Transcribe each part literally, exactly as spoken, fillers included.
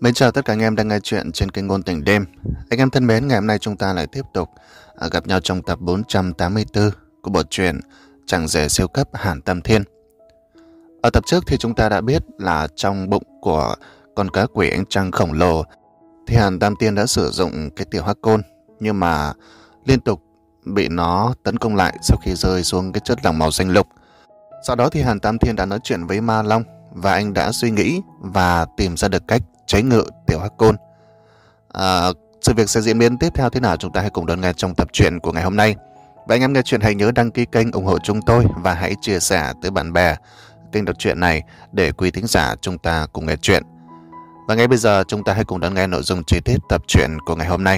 Mến chào tất cả anh em đang nghe chuyện trên kênh Ngôn Tình Đêm. Anh em thân mến, ngày hôm nay chúng ta lại tiếp tục à, gặp nhau trong tập bốn trăm tám mươi tư của bộ truyện Chàng rể siêu cấp Hàn Tam Thiên. Ở tập trước thì chúng ta đã biết là trong bụng của con cá quỷ ánh trăng khổng lồ thì Hàn Tam Thiên đã sử dụng cái tiểu hắc côn, nhưng mà liên tục bị nó tấn công lại sau khi rơi xuống cái chất lỏng màu xanh lục. Sau đó thì Hàn Tam Thiên đã nói chuyện với Ma Long và anh đã suy nghĩ và tìm ra được cách chế ngự tiểu hắc côn. À, sự việc sẽ diễn biến tiếp theo thế nào chúng ta hãy cùng đón nghe trong tập truyện của ngày hôm nay. Và anh em nghe chuyện hãy nhớ đăng ký kênh ủng hộ chúng tôi và hãy chia sẻ tới bạn bè kênh đọc truyện này để quý thính giả chúng ta cùng nghe chuyện. Và ngay bây giờ chúng ta hãy cùng đón nghe nội dung chi tiết tập truyện của ngày hôm nay.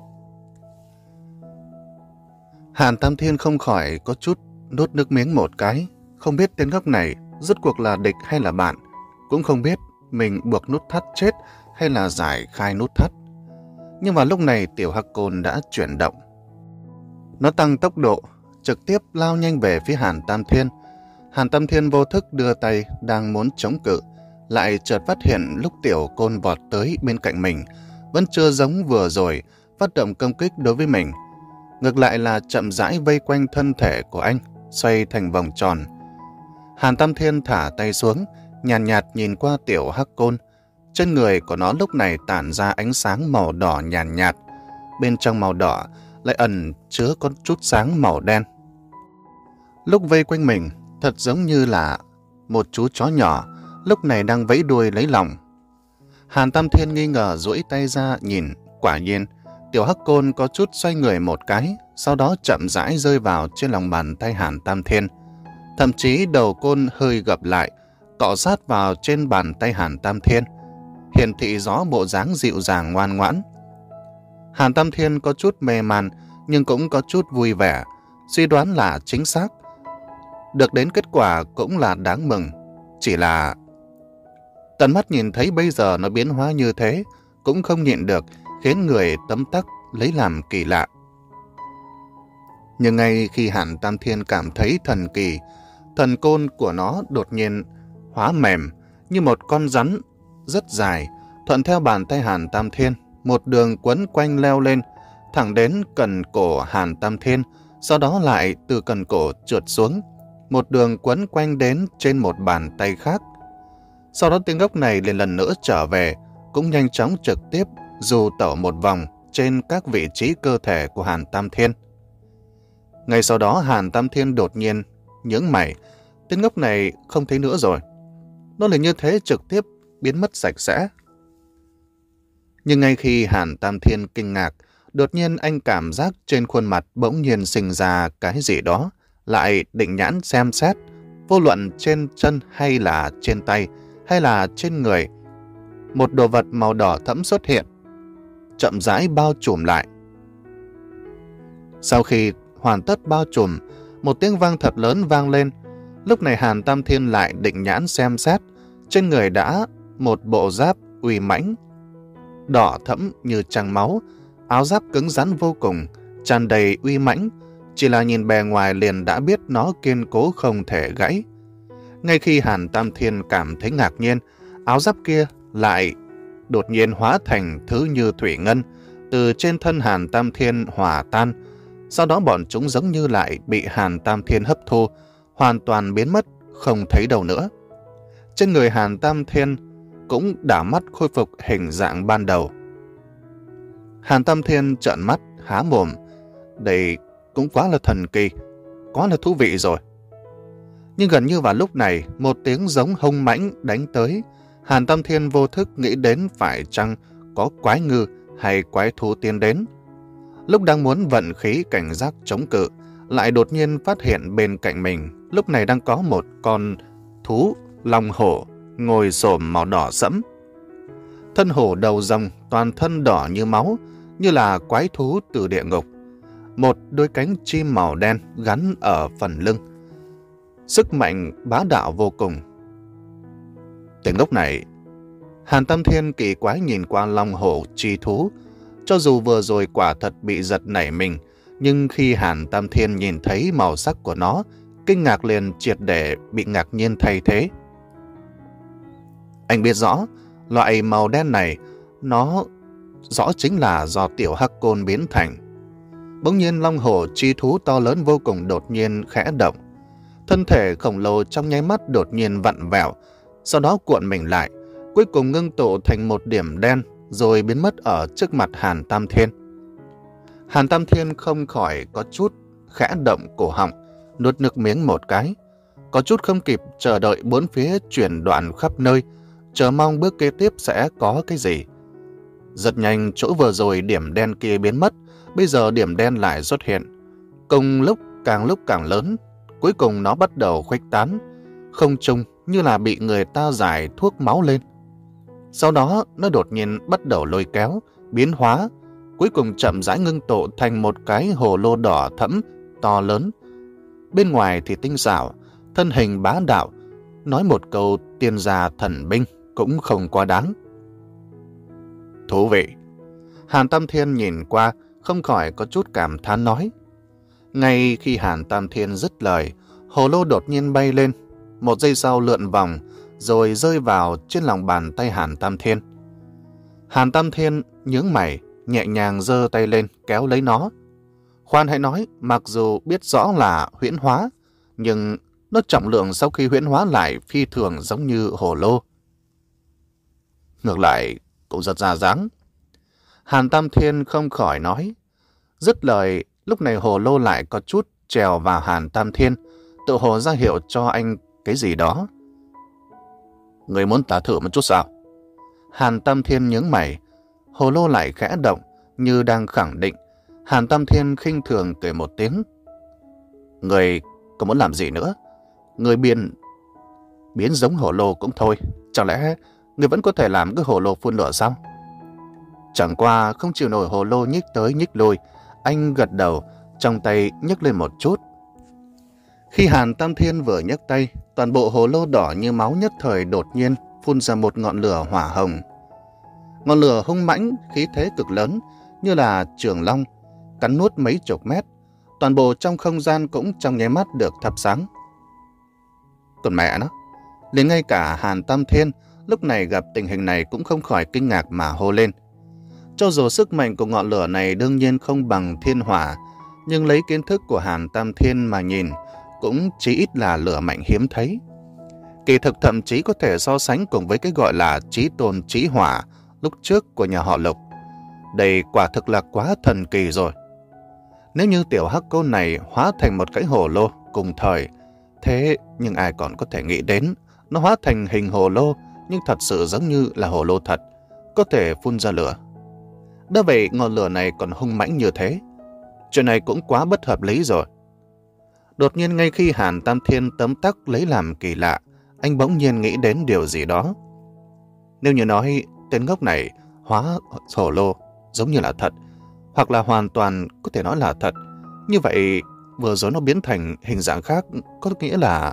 Hàn Tam Thiên không khỏi có chút nuốt nước miếng một cái, không biết tên ngốc này rốt cuộc là địch hay là bạn, cũng không biết mình buộc nút thắt chết hay là giải khai nút thắt. Nhưng mà lúc này tiểu hắc côn đã chuyển động. Nó tăng tốc độ, trực tiếp lao nhanh về phía Hàn Tam Thiên. Hàn Tam Thiên vô thức đưa tay đang muốn chống cự, lại chợt phát hiện lúc tiểu côn vọt tới bên cạnh mình vẫn chưa giống vừa rồi phát động công kích đối với mình. Ngược lại là chậm rãi vây quanh thân thể của anh, xoay thành vòng tròn. Hàn Tam Thiên thả tay xuống, nhàn nhạt, nhạt nhìn qua tiểu hắc côn. Trên người của nó lúc này tản ra ánh sáng màu đỏ nhàn nhạt, nhạt. Bên trong màu đỏ lại ẩn chứa có chút sáng màu đen. Lúc vây quanh mình, thật giống như là một chú chó nhỏ, lúc này đang vẫy đuôi lấy lòng. Hàn Tam Thiên nghi ngờ duỗi tay ra nhìn, quả nhiên, tiểu hắc côn có chút xoay người một cái, sau đó chậm rãi rơi vào trên lòng bàn tay Hàn Tam Thiên. Thậm chí đầu côn hơi gập lại, cọ sát vào trên bàn tay Hàn Tam Thiên, hiển thị rõ bộ dáng dịu dàng ngoan ngoãn. Hàn Tam Thiên có chút mê man, nhưng cũng có chút vui vẻ, suy đoán là chính xác. Được đến kết quả cũng là đáng mừng, chỉ là tận mắt nhìn thấy bây giờ nó biến hóa như thế, cũng không nhịn được, khiến người tấm tắc lấy làm kỳ lạ. Nhưng ngay khi Hàn Tam Thiên cảm thấy thần kỳ, thần côn của nó đột nhiên hóa mềm như một con rắn rất dài, thuận theo bàn tay Hàn Tam Thiên, một đường quấn quanh leo lên, thẳng đến cần cổ Hàn Tam Thiên, sau đó lại từ cần cổ trượt xuống, một đường quấn quanh đến trên một bàn tay khác. Sau đó tiếng gốc này liền lần nữa trở về, cũng nhanh chóng trực tiếp du tẩu một vòng trên các vị trí cơ thể của Hàn Tam Thiên. Ngay sau đó Hàn Tam Thiên đột nhiên nhướng mày, tên ngốc này không thấy nữa rồi. Nó lại như thế trực tiếp biến mất sạch sẽ. Nhưng ngay khi Hàn Tam Thiên kinh ngạc, đột nhiên anh cảm giác trên khuôn mặt bỗng nhiên sinh ra cái gì đó, lại định nhãn xem xét, vô luận trên chân hay là trên tay, hay là trên người. Một đồ vật màu đỏ thẫm xuất hiện, chậm rãi bao trùm lại. Sau khi hoàn tất bao trùm, một tiếng vang thật lớn vang lên. Lúc này Hàn Tam Thiên lại định nhãn xem xét, trên người đã một bộ giáp uy mãnh, đỏ thẫm như trăng máu, áo giáp cứng rắn vô cùng, tràn đầy uy mãnh, chỉ là nhìn bề ngoài liền đã biết nó kiên cố không thể gãy. Ngay khi Hàn Tam Thiên cảm thấy ngạc nhiên, áo giáp kia lại đột nhiên hóa thành thứ như thủy ngân, từ trên thân Hàn Tam Thiên hòa tan. Sau đó bọn chúng giống như lại bị Hàn Tam Thiên hấp thu, hoàn toàn biến mất, không thấy đâu nữa. Trên người Hàn Tam Thiên cũng đảo mắt khôi phục hình dạng ban đầu. Hàn Tam Thiên trợn mắt, há mồm. Đây cũng quá là thần kỳ, quá là thú vị rồi. Nhưng gần như vào lúc này, một tiếng giống hung mãnh đánh tới. Hàn Tam Thiên vô thức nghĩ đến phải chăng có quái ngư hay quái thú tiến đến. Lúc đang muốn vận khí cảnh giác chống cự, lại đột nhiên phát hiện bên cạnh mình lúc này đang có một con thú long hổ ngồi xổm màu đỏ sẫm. Thân hổ đầu rồng, toàn thân đỏ như máu, như là quái thú từ địa ngục. Một đôi cánh chim màu đen gắn ở phần lưng, sức mạnh bá đạo vô cùng. Từ lúc này, Hàn Tam Thiên kỳ quái nhìn qua long hổ chi thú. Cho dù vừa rồi quả thật bị giật nảy mình, nhưng khi Hàn Tam Thiên nhìn thấy màu sắc của nó, kinh ngạc liền triệt để bị ngạc nhiên thay thế. Anh biết rõ, loại màu đen này nó rõ chính là do tiểu hắc côn biến thành. Bỗng nhiên long hổ chi thú to lớn vô cùng đột nhiên khẽ động. Thân thể khổng lồ trong nháy mắt đột nhiên vặn vẹo, sau đó cuộn mình lại, cuối cùng ngưng tụ thành một điểm đen rồi biến mất ở trước mặt Hàn Tam Thiên. Hàn Tam Thiên không khỏi có chút khẽ động cổ họng, nuốt nước miếng một cái, có chút không kịp chờ đợi bốn phía chuyển đoạn khắp nơi, chờ mong bước kế tiếp sẽ có cái gì. Rất nhanh chỗ vừa rồi điểm đen kia biến mất, bây giờ điểm đen lại xuất hiện. Cùng lúc càng lúc càng lớn, cuối cùng nó bắt đầu khuếch tán, không trung như là bị người ta rải thuốc máu lên. Sau đó nó đột nhiên bắt đầu lôi kéo, biến hóa, cuối cùng chậm rãi ngưng tụ thành một cái hồ lô đỏ thẫm, to lớn. Bên ngoài thì tinh xảo, thân hình bá đạo, nói một câu tiên gia thần binh cũng không quá đáng. Thú vị. Hàn Tam Thiên nhìn qua, không khỏi có chút cảm thán nói. Ngay khi Hàn Tam Thiên dứt lời, hồ lô đột nhiên bay lên, một giây sau lượn vòng, rồi rơi vào trên lòng bàn tay Hàn Tam Thiên. Hàn Tam Thiên nhướng mày, nhẹ nhàng giơ tay lên kéo lấy nó. Khoan hãy nói, mặc dù biết rõ là huyễn hóa, nhưng nó trọng lượng sau khi huyễn hóa lại phi thường giống như hồ lô. Ngược lại cũng rất ra dáng. Hàn Tam Thiên không khỏi nói. Dứt lời, lúc này hồ lô lại có chút trèo vào Hàn Tam Thiên, tự hồ ra hiệu cho anh cái gì đó. Người muốn ta thử một chút sao? Hàn Tam Thiên nhướng mày, hồ lô lại khẽ động như đang khẳng định. Hàn Tam Thiên khinh thường cười một tiếng. Người có muốn làm gì nữa? Người biến biến giống hồ lô cũng thôi, chẳng lẽ người vẫn có thể làm cái hồ lô phun lửa sao? Chẳng qua không chịu nổi hồ lô nhích tới nhích lui, anh gật đầu, trong tay nhấc lên một chút. Khi Hàn Tam Thiên vừa nhấc tay, toàn bộ hồ lô đỏ như máu nhất thời đột nhiên phun ra một ngọn lửa hỏa hồng. Ngọn lửa hung mãnh, khí thế cực lớn, như là trường long, cắn nuốt mấy chục mét. Toàn bộ trong không gian cũng trong nháy mắt được thắp sáng. Còn mẹ nó, liền ngay cả Hàn Tam Thiên lúc này gặp tình hình này cũng không khỏi kinh ngạc mà hô lên. Cho dù sức mạnh của ngọn lửa này đương nhiên không bằng thiên hỏa, nhưng lấy kiến thức của Hàn Tam Thiên mà nhìn, cũng chỉ ít là lửa mạnh hiếm thấy. Kỳ thực thậm chí có thể so sánh cùng với cái gọi là chí tôn chí hỏa lúc trước của nhà họ Lục. Đây quả thực là quá thần kỳ rồi. Nếu như tiểu hắc côn này hóa thành một cái hồ lô cùng thời, thế nhưng ai còn có thể nghĩ đến nó hóa thành hình hồ lô nhưng thật sự giống như là hồ lô thật, có thể phun ra lửa. Đã vậy ngọn lửa này còn hung mãnh như thế. Chuyện này cũng quá bất hợp lý rồi. Đột nhiên ngay khi Hàn Tam Thiên tấm tắc lấy làm kỳ lạ, anh bỗng nhiên nghĩ đến điều gì đó. Nếu như nói tên ngốc này hóa hồ lô giống như là thật, hoặc là hoàn toàn có thể nói là thật, như vậy vừa rồi nó biến thành hình dạng khác có nghĩa là...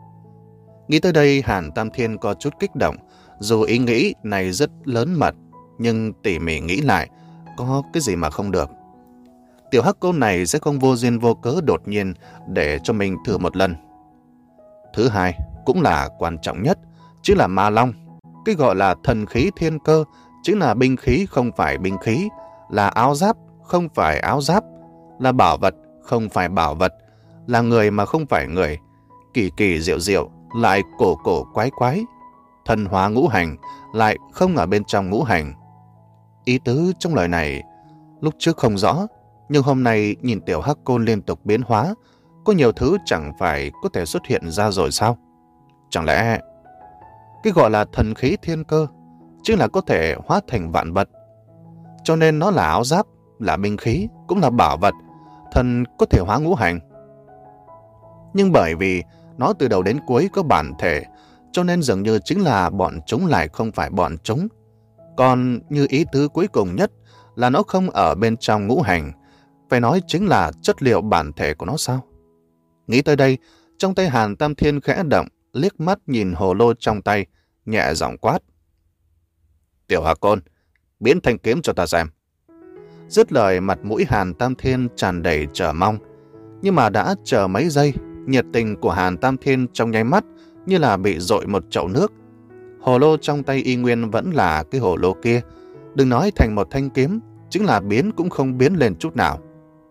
Nghĩ tới đây Hàn Tam Thiên có chút kích động, dù ý nghĩ này rất lớn mật, nhưng tỉ mỉ nghĩ lại, có cái gì mà không được. Tiểu hắc côn này sẽ không vô duyên vô cớ đột nhiên để cho mình thử một lần. Thứ hai, cũng là quan trọng nhất, chính là ma long. Cái gọi là thần khí thiên cơ, chính là binh khí không phải binh khí, là áo giáp không phải áo giáp, là bảo vật không phải bảo vật, là người mà không phải người, kỳ kỳ diệu diệu lại cổ cổ quái quái, thần hóa ngũ hành lại không ở bên trong ngũ hành. Ý tứ trong lời này lúc trước không rõ, nhưng hôm nay nhìn tiểu hắc côn liên tục biến hóa, có nhiều thứ chẳng phải có thể xuất hiện ra rồi sao? Chẳng lẽ cái gọi là thần khí thiên cơ chính là có thể hóa thành vạn vật, cho nên nó là áo giáp, là binh khí, cũng là bảo vật, thần có thể hóa ngũ hành. Nhưng bởi vì nó từ đầu đến cuối có bản thể, cho nên dường như chính là bọn chúng lại không phải bọn chúng. Còn như ý tứ cuối cùng nhất là nó không ở bên trong ngũ hành, phải nói chính là chất liệu bản thể của nó sao? Nghĩ tới đây, trong tay Hàn Tam Thiên khẽ động, liếc mắt nhìn hồ lô trong tay, nhẹ giọng quát. Tiểu hắc côn, biến thanh kiếm cho ta xem. Dứt lời, mặt mũi Hàn Tam Thiên tràn đầy chờ mong. Nhưng mà đã chờ mấy giây, nhiệt tình của Hàn Tam Thiên trong nháy mắt như là bị dội một chậu nước. Hồ lô trong tay y nguyên vẫn là cái hồ lô kia, Đừng nói thành một thanh kiếm, chính là biến cũng không biến lên chút nào.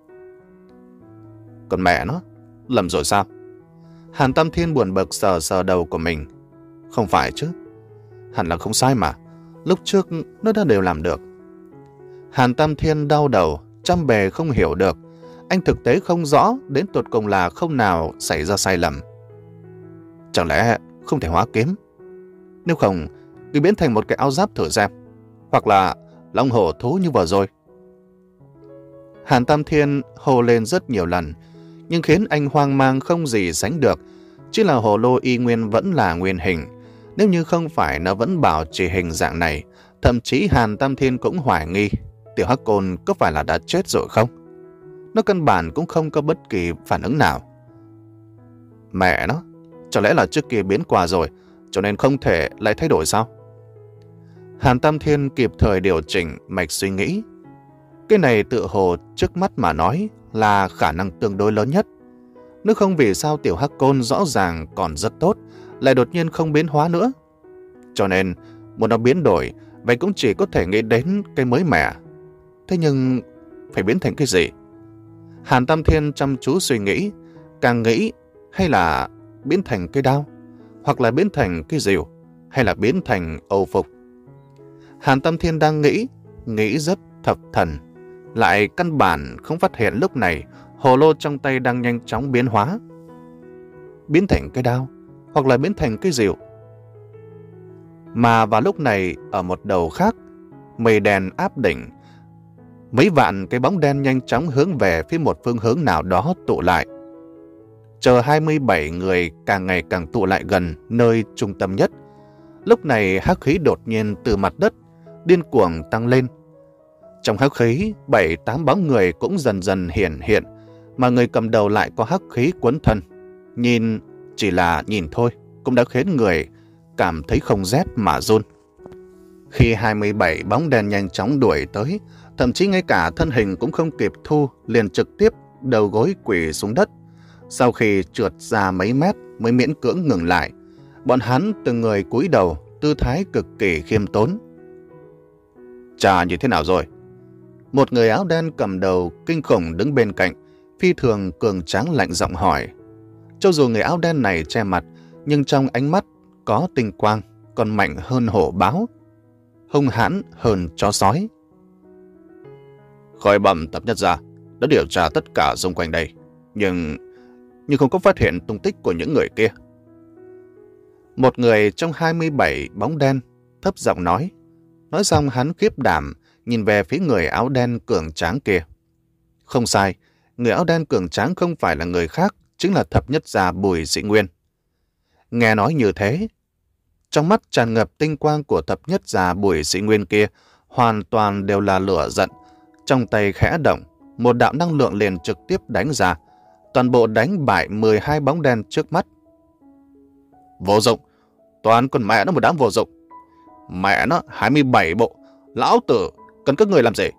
Còn mẹ nó, lầm rồi sao? Hàn Tam Thiên buồn bực sờ sờ đầu của mình. Không phải chứ, hẳn là không sai mà, lúc trước nó đã đều làm được. Hàn Tam Thiên đau đầu, trăm bề không hiểu được. Anh thực tế không rõ đến tột cùng là không nào xảy ra sai lầm. Chẳng lẽ không thể hóa kiếm? Nếu không, cứ biến thành một cái áo giáp thử xem. Hoặc là long hổ thú như vừa rồi. Hàn Tam Thiên hô lên rất nhiều lần, nhưng khiến anh hoang mang không gì sánh được. Chỉ là hồ lô y nguyên vẫn là nguyên hình. Nếu như không phải nó vẫn bảo trì hình dạng này, thậm chí Hàn Tam Thiên cũng hoài nghi Tiểu Hắc Côn có phải là đã chết rồi không? Nó căn bản cũng không có bất kỳ phản ứng nào. Mẹ nó, chẳng lẽ là trước kia biến qua rồi, cho nên không thể lại thay đổi sao? Hàn Tam Thiên kịp thời điều chỉnh mạch suy nghĩ. Cái này tự hồ trước mắt mà nói là khả năng tương đối lớn nhất. Nếu không vì sao Tiểu Hắc Côn rõ ràng còn rất tốt, lại đột nhiên không biến hóa nữa. Cho nên, muốn nó biến đổi, vậy cũng chỉ có thể nghĩ đến cái mới mẻ. Thế nhưng, phải biến thành cái gì? Hàn Tam Thiên chăm chú suy nghĩ, càng nghĩ hay là biến thành cái đao, hoặc là biến thành cái rìu, hay là biến thành âu phục. Hàn Tam Thiên đang nghĩ, nghĩ rất thập thần, lại căn bản không phát hiện lúc này hồ lô trong tay đang nhanh chóng biến hóa. Biến thành cái đao, hoặc là biến thành cái rìu. Mà vào lúc này, ở một đầu khác, mây đen áp đỉnh, mấy vạn cái bóng đen nhanh chóng hướng về phía một phương hướng nào đó tụ lại. Chờ hai mươi bảy người càng ngày càng tụ lại gần nơi trung tâm nhất. Lúc này hắc khí đột nhiên từ mặt đất điên cuồng tăng lên. Trong hắc khí, bảy tám bóng người cũng dần dần hiện hiện, mà người cầm đầu lại có hắc khí quấn thân. Nhìn, chỉ là nhìn thôi, cũng đã khiến người cảm thấy không rét mà run. Khi hai mươi bảy bóng đen nhanh chóng đuổi tới, thậm chí ngay cả thân hình cũng không kịp thu, liền trực tiếp đầu gối quỳ xuống đất. Sau khi trượt ra mấy mét mới miễn cưỡng ngừng lại, bọn hắn từng người cúi đầu, tư thái cực kỳ khiêm tốn. Chà, như thế nào rồi? Một người áo đen cầm đầu kinh khủng đứng bên cạnh, phi thường cường tráng lạnh giọng hỏi. Cho dù người áo đen này che mặt, nhưng trong ánh mắt có tinh quang, còn mạnh hơn hổ báo, hung hãn hơn chó sói. Khỏi bẩm Thập Nhất Gia, đã điều tra tất cả xung quanh đây, nhưng nhưng không có phát hiện tung tích của những người kia. Một người trong hai mươi bảy bóng đen thấp giọng nói. Nói xong hắn khiếp đảm nhìn về phía người áo đen cường tráng kia. Không sai, người áo đen cường tráng không phải là người khác, chính là Thập Nhất Gia Bùi Sĩ Nguyên. Nghe nói như thế, trong mắt tràn ngập tinh quang của Thập Nhất Gia Bùi Sĩ Nguyên kia hoàn toàn đều là lửa giận. Trong tay khẽ động, một đạo năng lượng liền trực tiếp đánh ra, toàn bộ đánh bại mười hai bóng đen trước mắt. Vô dụng, toàn con mẹ nó một đám vô dụng. Mẹ nó hai mươi bảy bộ, lão tử cần các người làm gì?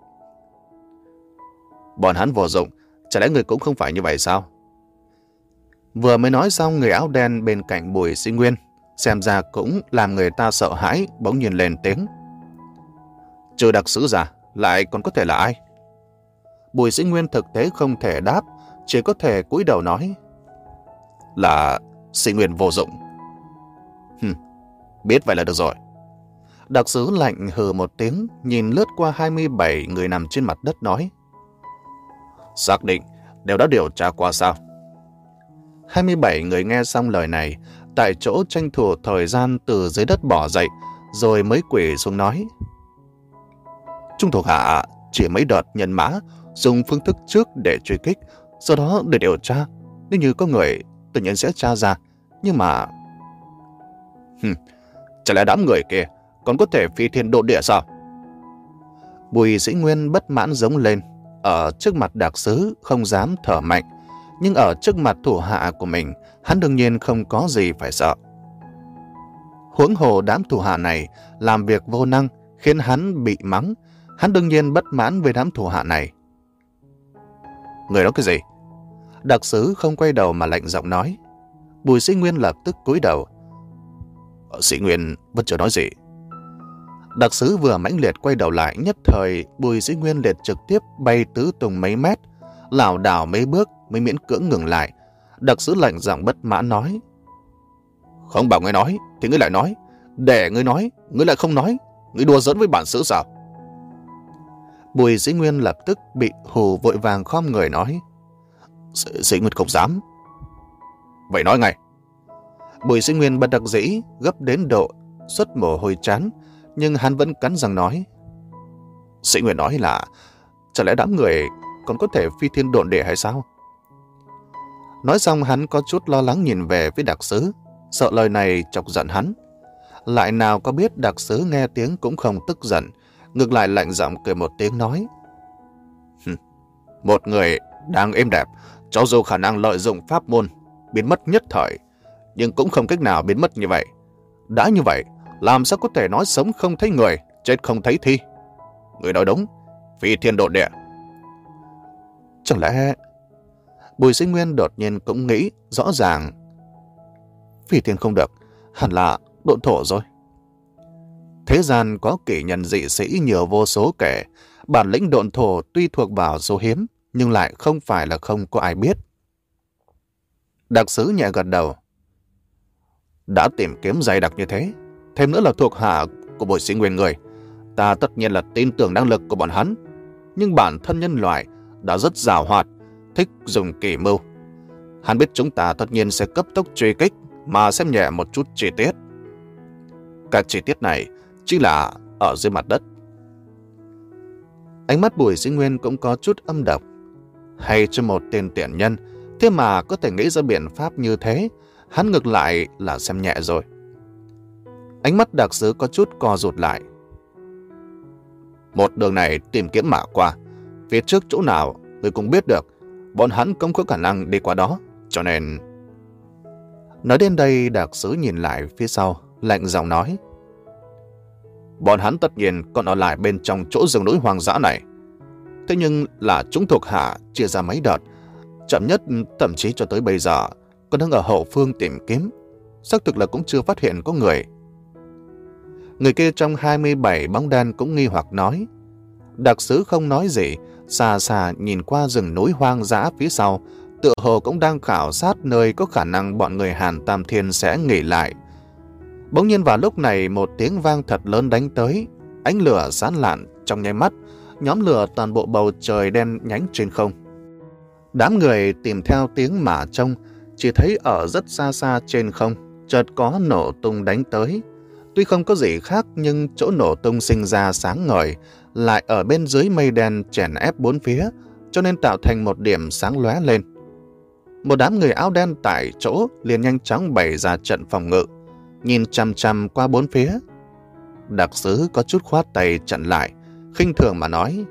Bọn hắn vô dụng, chả lẽ người cũng không phải như vậy sao? Vừa mới nói xong, người áo đen bên cạnh Bùi Sĩ Nguyên xem ra cũng làm người ta sợ hãi, bỗng nhiên lên tiếng. Trừ đặc sứ ra, lại còn có thể là ai? Bùi Sĩ Nguyên thực tế không thể đáp, chỉ có thể cúi đầu nói. Là Sĩ Nguyên vô dụng. Hừm, biết vậy là được rồi. Đặc sứ lạnh hừ một tiếng, nhìn lướt qua hai mươi bảy người nằm trên mặt đất nói. Xác định, đều đã điều tra qua sao? hai mươi bảy người nghe xong lời này, tại chỗ tranh thủ thời gian từ dưới đất bỏ dậy, rồi mới quỳ xuống nói. Chúng thuộc hạ chỉ mấy đợt nhân mã, dùng phương thức trước để truy kích, sau đó để điều tra. Nếu như có người, tự nhiên sẽ tra ra. Nhưng mà... Hừm, chả lẽ đám người kia còn có thể phi thiên độ địa sao? Bùi Sĩ Nguyên bất mãn giống lên. Ở trước mặt đặc sứ không dám thở mạnh, nhưng ở trước mặt thủ hạ của mình, hắn đương nhiên không có gì phải sợ. Huống hồ đám thủ hạ này làm việc vô năng, khiến hắn bị mắng. Hắn đương nhiên bất mãn với đám thủ hạ này. Người đó cái gì? Đặc sứ không quay đầu mà lạnh giọng nói. Bùi Sĩ Nguyên lập tức cúi đầu. Sĩ Nguyên vẫn chưa nói gì. Đặc sứ vừa mãnh liệt quay đầu lại, nhất thời Bùi Dĩ Nguyên liệt trực tiếp bay tứ tung mấy mét, lảo đảo mấy bước mới miễn cưỡng ngừng lại. Đặc sứ lạnh giọng bất mãn nói: "Không bảo ngươi nói thì ngươi lại nói, để ngươi nói ngươi lại không nói, ngươi đùa giỡn với bản xứ sao?" Bùi Dĩ Nguyên lập tức bị hù, vội vàng khom người nói: "Dĩ Nguyên không dám." "Vậy nói ngay." Bùi Dĩ Nguyên bất đắc dĩ, gấp đến độ xuất mồ hôi trán, nhưng hắn vẫn cắn răng nói: "Dĩ Nguyên nói là, chả lẽ đám người còn có thể phi thiên độn địa hay sao?" Nói xong hắn có chút lo lắng nhìn về phía đặc sứ, sợ lời này chọc giận hắn. Lại nào có biết đặc sứ nghe tiếng cũng không tức giận, ngược lại lạnh giọng cười một tiếng nói: "Một người đang êm đẹp, cho dù khả năng lợi dụng pháp môn biến mất nhất thời, nhưng cũng không cách nào biến mất như vậy. Đã như vậy, làm sao có thể nói sống không thấy người, chết không thấy thi? Người nói đúng, phi thiên độn địa." Chẳng lẽ... Bùi Dĩ Nguyên đột nhiên cũng nghĩ rõ ràng, phi thiên không được, hẳn là độn thổ rồi. Thế gian có kỷ nhân dị sĩ nhiều vô số kể, bản lĩnh độn thổ tuy thuộc vào số hiếm, nhưng lại không phải là không có ai biết. Đặc sứ nhẹ gật đầu: "Đã tìm kiếm dày đặc như thế, thêm nữa là thuộc hạ của Bùi Dĩ Nguyên người, ta tất nhiên là tin tưởng năng lực của bọn hắn. Nhưng bản thân nhân loại đã rất giàu hoạt, thích dùng kỳ mưu. Hắn biết chúng ta tất nhiên sẽ cấp tốc truy kích mà xem nhẹ một chút chi tiết. Các chi tiết này chính là ở dưới mặt đất." Ánh mắt Bùi Dĩ Nguyên cũng có chút âm độc. Hay cho một tên tiện nhân, thế mà có thể nghĩ ra biện pháp như thế, hắn ngược lại là xem nhẹ rồi. Ánh mắt đặc sứ có chút co rụt lại. "Một đường này tìm kiếm mà qua, phía trước chỗ nào người cũng biết được, bọn hắn không có khả năng đi qua đó, cho nên..." Nói đến đây, đặc sứ nhìn lại phía sau, lạnh giọng nói: "Bọn hắn tất nhiên còn ở lại bên trong chỗ rừng núi hoang dã này. Thế nhưng là chúng thuộc hạ chia ra mấy đợt, chậm nhất thậm chí cho tới bây giờ còn đang ở hậu phương tìm kiếm, xác thực là cũng chưa phát hiện có người." Người kia trong hai mươi bảy bóng đen cũng nghi hoặc nói. Đặc sứ không nói gì, xa xa nhìn qua rừng núi hoang dã phía sau, tựa hồ cũng đang khảo sát nơi có khả năng bọn người Hàn Tam Thiên sẽ nghỉ lại. Bỗng nhiên vào lúc này, một tiếng vang thật lớn đánh tới, ánh lửa sáng lạn trong nháy mắt, nhóm lửa toàn bộ bầu trời đen nhánh trên không. Đám người tìm theo tiếng mà trông, chỉ thấy ở rất xa xa trên không, chợt có nổ tung đánh tới. Tuy không có gì khác, nhưng chỗ nổ tung sinh ra sáng ngời, lại ở bên dưới mây đen chèn ép bốn phía, cho nên tạo thành một điểm sáng lóe lên. Một đám người áo đen tại chỗ liền nhanh chóng bày ra trận phòng ngự, nhìn chằm chằm qua bốn phía. Đặc sứ có chút khoát tay chặn lại, khinh thường mà nói: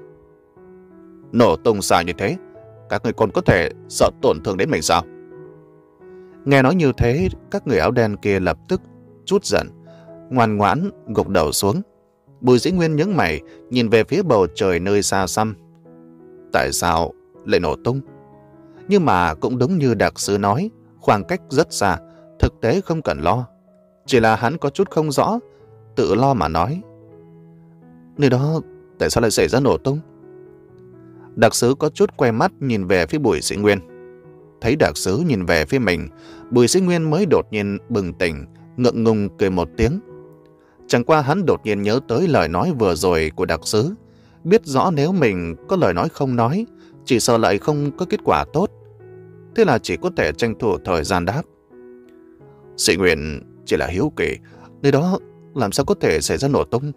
"Nổ tung xa như thế, các người còn có thể sợ tổn thương đến mình sao?" Nghe nói như thế, các người áo đen kia lập tức chút giận, ngoan ngoãn gục đầu xuống. Bùi Dĩ Nguyên nhướng mày nhìn về phía bầu trời nơi xa xăm. Tại sao lại nổ tung? Nhưng mà cũng đúng như đặc sứ nói, khoảng cách rất xa, thực tế không cần lo. Chỉ là hắn có chút không rõ, tự lo mà nói: "Nơi đó tại sao lại xảy ra nổ tung?" Đặc sứ có chút quay mắt nhìn về phía Bùi Dĩ Nguyên. Thấy đặc sứ nhìn về phía mình, Bùi Dĩ Nguyên mới đột nhiên bừng tỉnh, ngượng ngùng cười một tiếng. Chẳng qua hắn đột nhiên nhớ tới lời nói vừa rồi của đặc sứ, biết rõ nếu mình có lời nói không nói, chỉ sợ lại không có kết quả tốt. Thế là chỉ có thể tranh thủ thời gian đáp: "Dĩ Nguyên chỉ là hiếu kỳ, nơi đó làm sao có thể xảy ra nổ tung?"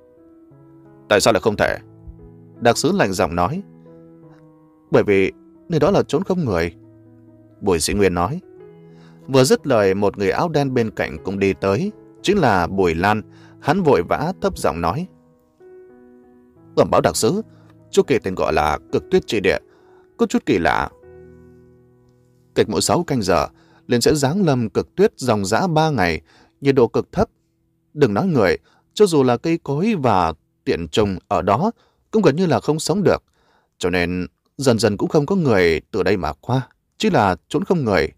"Tại sao lại không thể?" Đặc sứ lạnh giọng nói: "Bởi vì nơi đó là chốn không người." Bùi Dĩ Nguyên nói. Vừa dứt lời, một người áo đen bên cạnh cũng đi tới, chính là Bùi Lan. Hắn vội vã thấp giọng nói: "Bẩm báo đặc sứ, chỗ kia tên gọi là Cực Tuyết Chi Địa, có chút kỳ lạ. Cách mỗi sáu canh giờ liền sẽ giáng lâm cực tuyết dòng dã ba ngày, nhiệt độ cực thấp. Đừng nói người, cho dù là cây cối và tiện trùng ở đó cũng gần như là không sống được. Cho nên dần dần cũng không có người từ đây mà qua, chỉ là trốn không người."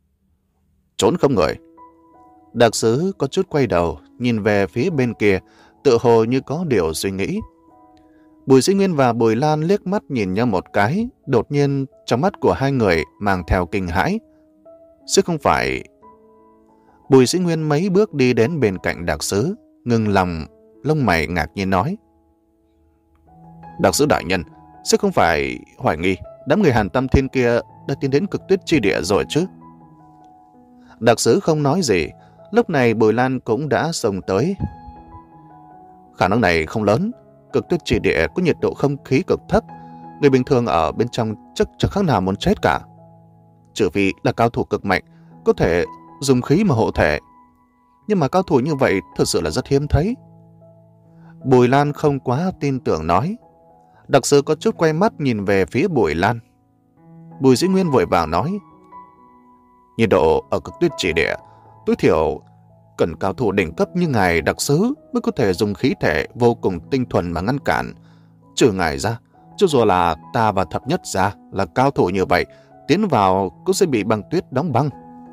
"Trốn không người?" Đặc sứ có chút quay đầu, nhìn về phía bên kia, tựa hồ như có điều suy nghĩ. Bùi Sĩ Nguyên và Bùi Lan liếc mắt nhìn nhau một cái, đột nhiên trong mắt của hai người mang theo kinh hãi. Chứ không phải... Bùi Sĩ Nguyên mấy bước đi đến bên cạnh đặc sứ, ngừng lòng, lông mày ngạc nhiên nói. Đặc sứ đại nhân, chứ không phải hoài nghi đám người Hàn Tam Thiên kia đã tiến đến Cực Tuyết Chi Địa rồi chứ? Đặc sứ không nói gì, lúc này Bùi Lan cũng đã xông tới. Khả năng này không lớn, Cực Tuyết Chi Địa có nhiệt độ không khí cực thấp, người bình thường ở bên trong chắc chẳng khác nào muốn chết cả. Trừ vì là cao thủ cực mạnh, có thể dùng khí mà hộ thể. Nhưng mà cao thủ như vậy thật sự là rất hiếm thấy. Bùi Lan không quá tin tưởng nói. Đặc sứ có chút quay mắt nhìn về phía Bùi Lan. Bùi Sĩ Nguyên vội vàng nói. Nhiệt độ ở Cực Tuyết Chi Địa tối thiểu cần cao thủ đỉnh cấp như ngài đặc sứ mới có thể dùng khí thể vô cùng tinh thuần mà ngăn cản. Trừ ngài ra, cho dù là ta và thập nhất gia là cao thủ như vậy, tiến vào cũng sẽ bị băng tuyết đóng băng.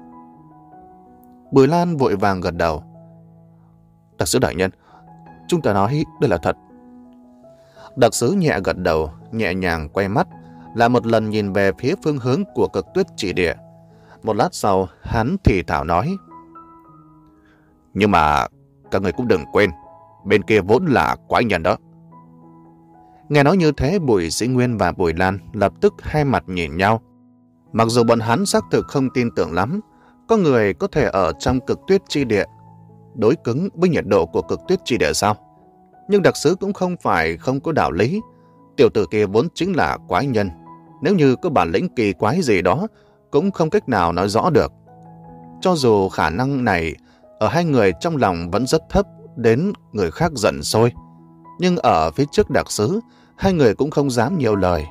Bùi Lan vội vàng gật đầu. Đặc sứ đại nhân, chúng ta nói đây là thật. Đặc sứ nhẹ gật đầu, nhẹ nhàng quay mắt, lại một lần nhìn về phía phương hướng của Cực Tuyết Chi Địa. Một lát sau, hắn thì thảo nói. Nhưng mà các người cũng đừng quên, bên kia vốn là quái nhân đó. Nghe nói như thế, Bùi Sĩ Nguyên và Bùi Lan lập tức hai mặt nhìn nhau. Mặc dù bọn hắn xác thực không tin tưởng lắm, có người có thể ở trong Cực Tuyết Chi Địa đối cứng với nhiệt độ của Cực Tuyết Chi Địa sao? Nhưng đặc sứ cũng không phải không có đạo lý. Tiểu tử kia vốn chính là quái nhân. Nếu như có bản lĩnh kỳ quái gì đó, cũng không cách nào nói rõ được. Cho dù khả năng này ở hai người trong lòng vẫn rất thấp đến người khác giận sôi, nhưng ở phía trước đặc sứ, hai người cũng không dám nhiều lời.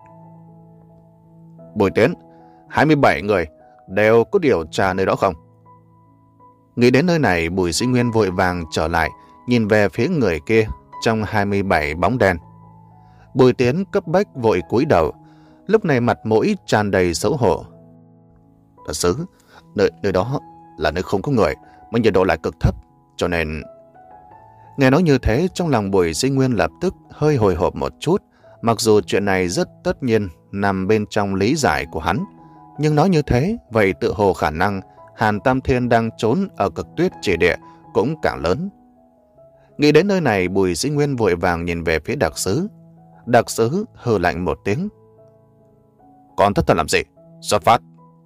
Bùi Tiến, hai mươi bảy người đều có điều tra nơi đó không? Nghĩ đến nơi này, Bùi Sĩ Nguyên vội vàng trở lại, nhìn về phía người kia trong hai mươi bảy bóng đen. Bùi Tiến cấp bách vội cúi đầu, lúc này mặt mũi tràn đầy xấu hổ. Đặc sứ, nơi, nơi đó là nơi không có người, mà nhiệt độ lại cực thấp, cho nên... Nghe nói như thế, trong lòng Bùi Sĩ Nguyên lập tức hơi hồi hộp một chút, mặc dù chuyện này rất tất nhiên nằm bên trong lý giải của hắn. Nhưng nói như thế, vậy tự hồ khả năng Hàn Tam Thiên đang trốn ở Cực Tuyết Chi Địa cũng càng lớn. Nghĩ đến nơi này, Bùi Sĩ Nguyên vội vàng nhìn về phía đặc sứ. Đặc sứ hừ lạnh một tiếng. Còn thất thần làm gì? Xuất phát!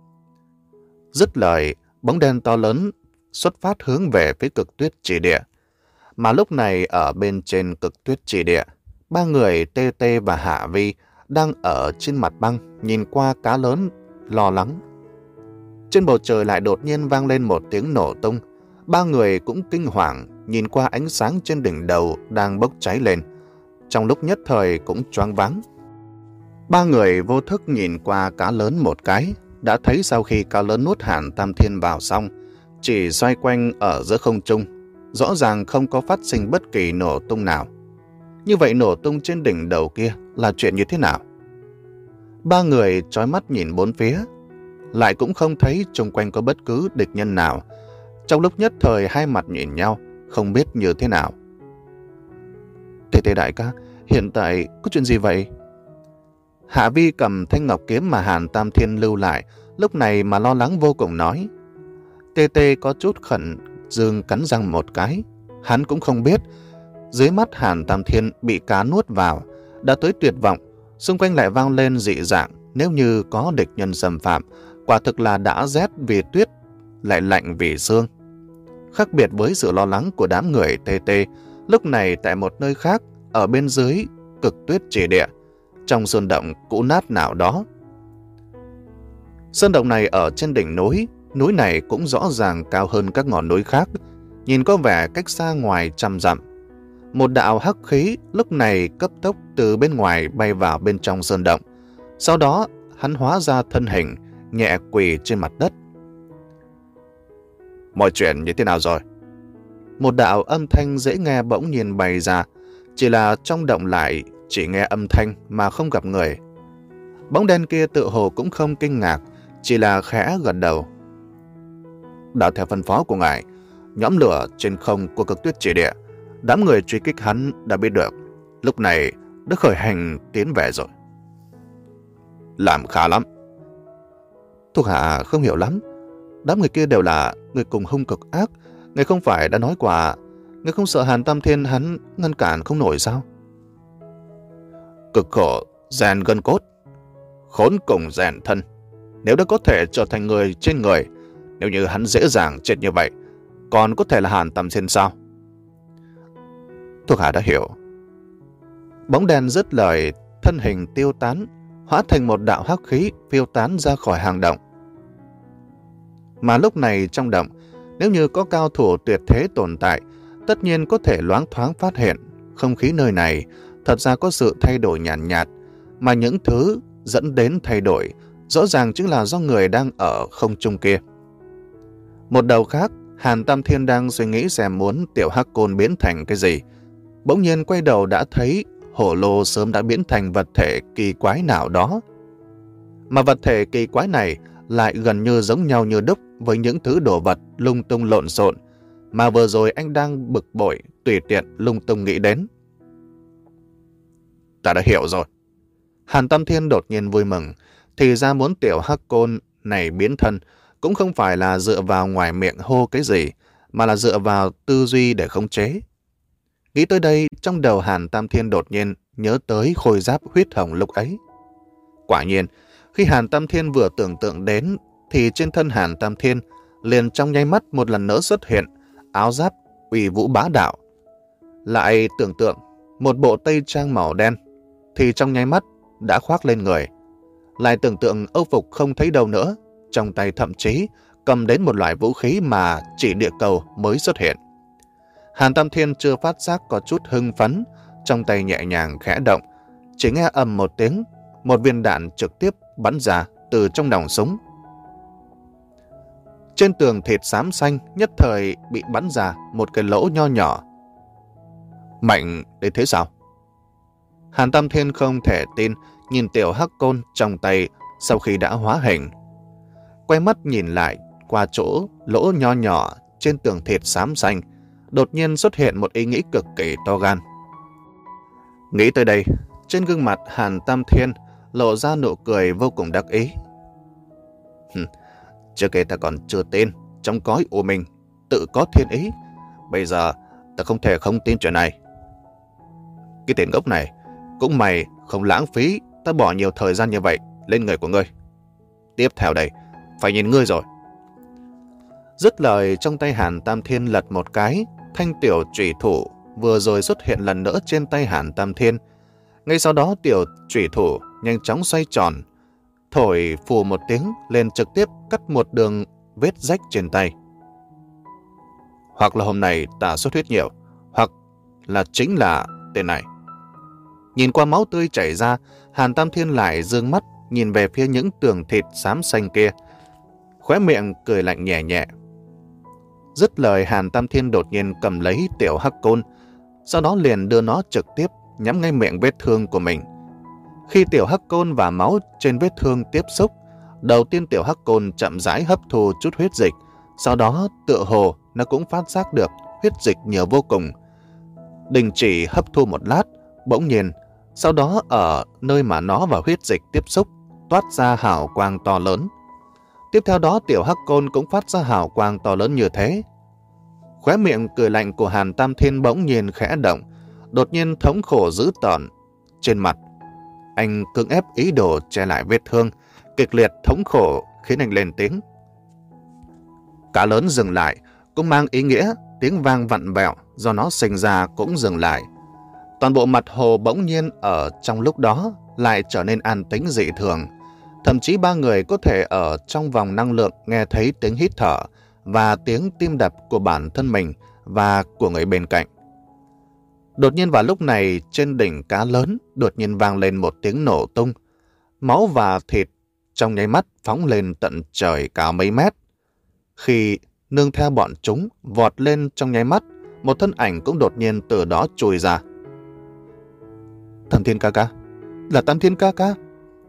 Dứt lời, bóng đen to lớn xuất phát hướng về phía Cực Tuyết Chi Địa. Mà lúc này ở bên trên Cực Tuyết Chi Địa, ba người Tê Tê và Hạ Vi đang ở trên mặt băng nhìn qua cá lớn lo lắng. Trên bầu trời lại đột nhiên vang lên một tiếng nổ tung. Ba người cũng kinh hoàng nhìn qua ánh sáng trên đỉnh đầu đang bốc cháy lên. Trong lúc nhất thời cũng choáng váng. Ba người vô thức nhìn qua cá lớn một cái, đã thấy sau khi cá lớn nuốt Hàn Tam Thiên vào xong, chỉ xoay quanh ở giữa không trung, rõ ràng không có phát sinh bất kỳ nổ tung nào. Như vậy nổ tung trên đỉnh đầu kia là chuyện như thế nào? Ba người trói mắt nhìn bốn phía, lại cũng không thấy xung quanh có bất cứ địch nhân nào. Trong lúc nhất thời hai mặt nhìn nhau, không biết như thế nào. Tê Tê đại ca, hiện tại có chuyện gì vậy? Hạ Vi cầm thanh ngọc kiếm mà Hàn Tam Thiên lưu lại, lúc này mà lo lắng vô cùng nói. Tê Tê có chút khẩn dương cắn răng một cái. Hắn cũng không biết, dưới mắt Hàn Tam Thiên bị cá nuốt vào, đã tới tuyệt vọng, xung quanh lại vang lên dị dạng. Nếu như có địch nhân xâm phạm, quả thực là đã rét vì tuyết, lại lạnh vì sương. Khác biệt với sự lo lắng của đám người Tê Tê, lúc này tại một nơi khác, ở bên dưới Cực Tuyết Chi Địa, trong sơn động cũ nát nào đó. Sơn động này ở trên đỉnh núi, núi này cũng rõ ràng cao hơn các ngọn núi khác, nhìn có vẻ cách xa ngoài trăm dặm. Một đạo hắc khí lúc này cấp tốc từ bên ngoài bay vào bên trong sơn động. Sau đó, hắn hóa ra thân hình, nhẹ quỳ trên mặt đất. Mọi chuyện như thế nào rồi? Một đạo âm thanh dễ nghe bỗng nhiên bày ra, chỉ là trong động lại chỉ nghe âm thanh mà không gặp người. Bóng đen kia tự hồ cũng không kinh ngạc, chỉ là khẽ gật đầu. Đã theo phân phó của ngài, nhóm lửa trên không của Cực Tuyết Chi Địa Đám người truy kích hắn đã biết được, lúc này đã khởi hành tiến về rồi. Làm khá lắm. Thuộc hạ không hiểu lắm. Đám người kia đều là người cùng hung cực ác. Người không phải đã nói quả, người không sợ Hàn Tam Thiên hắn ngăn cản không nổi sao? Cực khổ rèn gân cốt, khốn cùng rèn thân. Nếu đã có thể trở thành người trên người, nếu như hắn dễ dàng chết như vậy, còn có thể là Hàn Tam Thiên sao? Thuộc hạ đã hiểu. Bóng đèn dứt lời, thân hình tiêu tán, hóa thành một đạo hắc khí phiêu tán ra khỏi hang động. Mà lúc này trong động, nếu như có cao thủ tuyệt thế tồn tại, tất nhiên có thể loáng thoáng phát hiện không khí nơi này thật ra có sự thay đổi nhàn nhạt, nhạt, mà những thứ dẫn đến thay đổi rõ ràng chính là do người đang ở không trung kia. Một đầu khác, Hàn Tam Thiên đang suy nghĩ xem muốn tiểu hắc côn biến thành cái gì. Bỗng nhiên quay đầu đã thấy hổ lô sớm đã biến thành vật thể kỳ quái nào đó. Mà vật thể kỳ quái này lại gần như giống nhau như đúc với những thứ đồ vật lung tung lộn xộn mà vừa rồi anh đang bực bội, tùy tiện lung tung nghĩ đến. Ta đã hiểu rồi. Hàn Tam Thiên đột nhiên vui mừng, thì ra muốn tiểu hắc côn này biến thân cũng không phải là dựa vào ngoài miệng hô cái gì, mà là dựa vào tư duy để khống chế. Nghĩ tới đây, trong đầu Hàn Tam Thiên đột nhiên nhớ tới khôi giáp huyết hồng lúc ấy. Quả nhiên, khi Hàn Tam Thiên vừa tưởng tượng đến, thì trên thân Hàn Tam Thiên liền trong nháy mắt một lần nữa xuất hiện áo giáp uy vũ bá đạo. Lại tưởng tượng một bộ tây trang màu đen, thì trong nháy mắt đã khoác lên người. Lại tưởng tượng âu phục không thấy đâu nữa, trong tay thậm chí cầm đến một loại vũ khí mà chỉ địa cầu mới xuất hiện. Hàn Tam Thiên chưa phát giác có chút hưng phấn, trong tay nhẹ nhàng khẽ động, chỉ nghe ầm một tiếng, một viên đạn trực tiếp bắn ra từ trong nòng súng. Trên tường thịt xám xanh nhất thời bị bắn ra một cái lỗ nho nhỏ. Mạnh đến thế sao? Hàn Tam Thiên không thể tin nhìn tiểu hắc côn trong tay sau khi đã hóa hình. Quay mắt nhìn lại qua chỗ lỗ nho nhỏ trên tường thịt xám xanh, đột nhiên xuất hiện một ý nghĩ cực kỳ to gan. Nghĩ tới đây, trên gương mặt Hàn Tam Thiên lộ ra nụ cười vô cùng đắc ý. Trước kia ta còn chưa tin trong cõi u minh tự có thiên ý, bây giờ ta không thể không tin chuyện này. Cái tiền gốc này, cũng mày không lãng phí ta bỏ nhiều thời gian như vậy lên người của ngươi. Tiếp theo đây, phải nhìn ngươi rồi. Dứt lời, trong tay Hàn Tam Thiên lật một cái, thanh tiểu chủy thủ vừa rồi xuất hiện lần nữa trên tay Hàn Tam Thiên. Ngay sau đó tiểu chủy thủ nhanh chóng xoay tròn, thổi phù một tiếng lên trực tiếp cắt một đường vết rách trên tay. Hoặc là hôm nay ta xuất huyết nhiều, hoặc là chính là tên này. Nhìn qua máu tươi chảy ra, Hàn Tam Thiên lại dương mắt nhìn về phía những tường thịt xám xanh kia, khóe miệng cười lạnh nhẹ nhẹ. Dứt lời, Hàn Tam Thiên đột nhiên cầm lấy tiểu hắc côn, sau đó liền đưa nó trực tiếp nhắm ngay miệng vết thương của mình. Khi tiểu hắc côn và máu trên vết thương tiếp xúc, đầu tiên tiểu hắc côn chậm rãi hấp thu chút huyết dịch, sau đó tựa hồ nó cũng phát giác được huyết dịch nhiều vô cùng. Đình chỉ hấp thu một lát, bỗng nhiên, sau đó ở nơi mà nó và huyết dịch tiếp xúc, toát ra hào quang to lớn. Tiếp theo đó tiểu hắc côn cũng phát ra hào quang to lớn như thế. Khóe miệng cười lạnh của Hàn Tam Thiên bỗng nhiên khẽ động, đột nhiên thống khổ dữ tợn trên mặt. Anh cưỡng ép ý đồ che lại vết thương, kịch liệt thống khổ khiến anh lên tiếng. Cá lớn dừng lại, cũng mang ý nghĩa tiếng vang vặn vẹo do nó sinh ra cũng dừng lại. Toàn bộ mặt hồ bỗng nhiên ở trong lúc đó lại trở nên an tĩnh dị thường. Thậm chí ba người có thể ở trong vòng năng lượng nghe thấy tiếng hít thở và tiếng tim đập của bản thân mình và của người bên cạnh. Đột nhiên vào lúc này, trên đỉnh cá lớn đột nhiên vang lên một tiếng nổ tung. Máu và thịt trong nháy mắt phóng lên tận trời cả mấy mét. Khi nương theo bọn chúng vọt lên trong nháy mắt, một thân ảnh cũng đột nhiên từ đó chui ra. Tam Thiên ca ca, là Tam Thiên ca ca.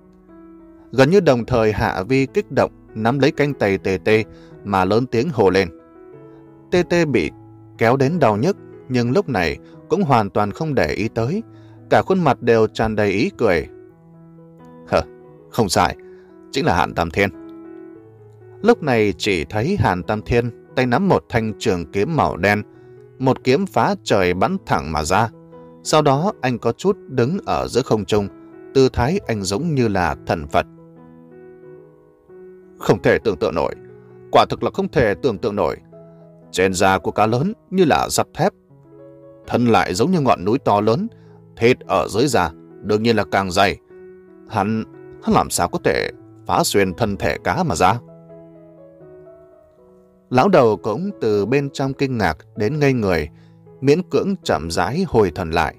Gần như đồng thời Hạ Vi kích động nắm lấy cánh tay Tê Tê mà lớn tiếng hô lên. Tê Tê bị kéo đến đau nhức, nhưng lúc này cũng hoàn toàn không để ý tới. Cả khuôn mặt đều tràn đầy ý cười. Hờ, không sai, chính là Hàn Tam Thiên. Lúc này chỉ thấy Hàn Tam Thiên tay nắm một thanh trường kiếm màu đen, một kiếm phá trời bắn thẳng mà ra. Sau đó anh có chút đứng ở giữa không trung, tư thái anh giống như là thần Phật. Không thể tưởng tượng nổi, quả thực là không thể tưởng tượng nổi. Trên da của cá lớn như là sắt thép, thân lại giống như ngọn núi to lớn, thịt ở dưới da đương nhiên là càng dày. Hắn, hắn làm sao có thể phá xuyên thân thể cá mà ra? Lão đầu cũng từ bên trong kinh ngạc đến ngây người, miễn cưỡng chậm rãi hồi thần lại.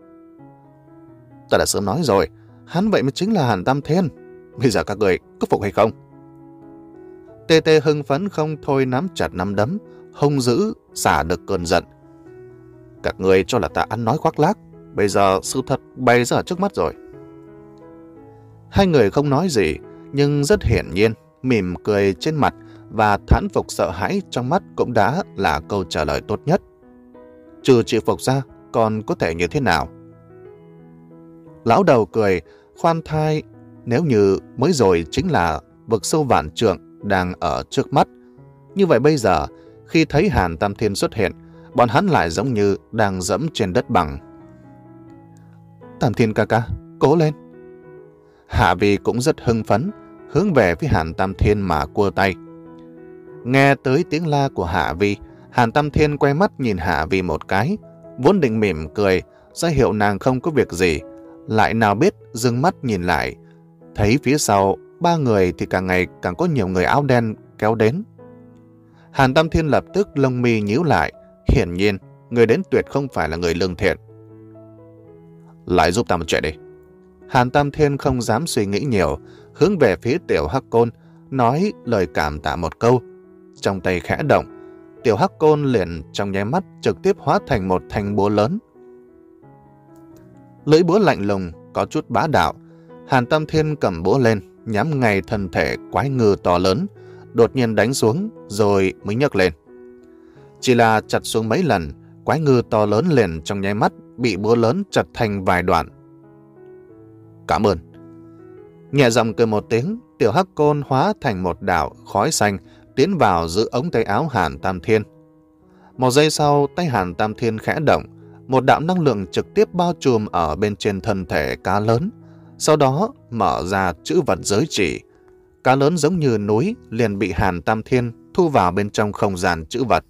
Ta đã sớm nói rồi, hắn vậy mới chính là Hàn Tam Thiên. Bây giờ các người có phục hay không? Tê Tê hưng phấn không thôi nắm chặt nắm đấm, hung dữ xả được cơn giận. Các người cho là ta ăn nói khoác lác, bây giờ sự thật bày ra ở trước mắt rồi. Hai người không nói gì, nhưng rất hiển nhiên, mỉm cười trên mặt và thán phục sợ hãi trong mắt cũng đã là câu trả lời tốt nhất. Trừ chịu phục ra, còn có thể như thế nào? Lão đầu cười, khoan thai, nếu như mới rồi chính là vực sâu vạn trượng đang ở trước mắt. Như vậy bây giờ, khi thấy Hàn Tam Thiên xuất hiện, bọn hắn lại giống như đang dẫm trên đất bằng. Tam Thiên ca ca, cố lên. Hạ Vi cũng rất hưng phấn, hướng về phía Hàn Tam Thiên mà cua tay. Nghe tới tiếng la của Hạ Vi, Hàn Tam Thiên quay mắt nhìn Hạ Vi một cái, vốn định mỉm cười, ra hiệu nàng không có việc gì, lại nào biết dừng mắt nhìn lại, thấy phía sau ba người thì càng ngày càng có nhiều người áo đen kéo đến. Hàn Tam Thiên lập tức lông mi nhíu lại, hiển nhiên người đến tuyệt không phải là người lương thiện. Lại giúp ta một chuyện đi. Hàn Tam Thiên không dám suy nghĩ nhiều, hướng về phía Tiểu Hắc Côn, nói lời cảm tạ một câu. Trong tay khẽ động, Tiểu Hắc Côn liền trong nháy mắt trực tiếp hóa thành một thanh búa lớn. Lưỡi búa lạnh lùng, có chút bá đạo. Hàn Tam Thiên cầm búa lên, nhắm ngay thân thể quái ngư to lớn, đột nhiên đánh xuống rồi mới nhấc lên. Chỉ là chặt xuống mấy lần, quái ngư to lớn liền trong nháy mắt bị búa lớn chặt thành vài đoạn. Cảm ơn. Nhẹ giọng cười một tiếng, Tiểu Hắc Côn hóa thành một đạo khói xanh tiến vào giữa ống tay áo Hàn Tam Thiên. Một giây sau, tay Hàn Tam Thiên khẽ động, một đạo năng lượng trực tiếp bao trùm ở bên trên thân thể cá lớn, sau đó mở ra chữ vật giới chỉ. Cá lớn giống như núi liền bị Hàn Tam Thiên thu vào bên trong không gian chữ vật.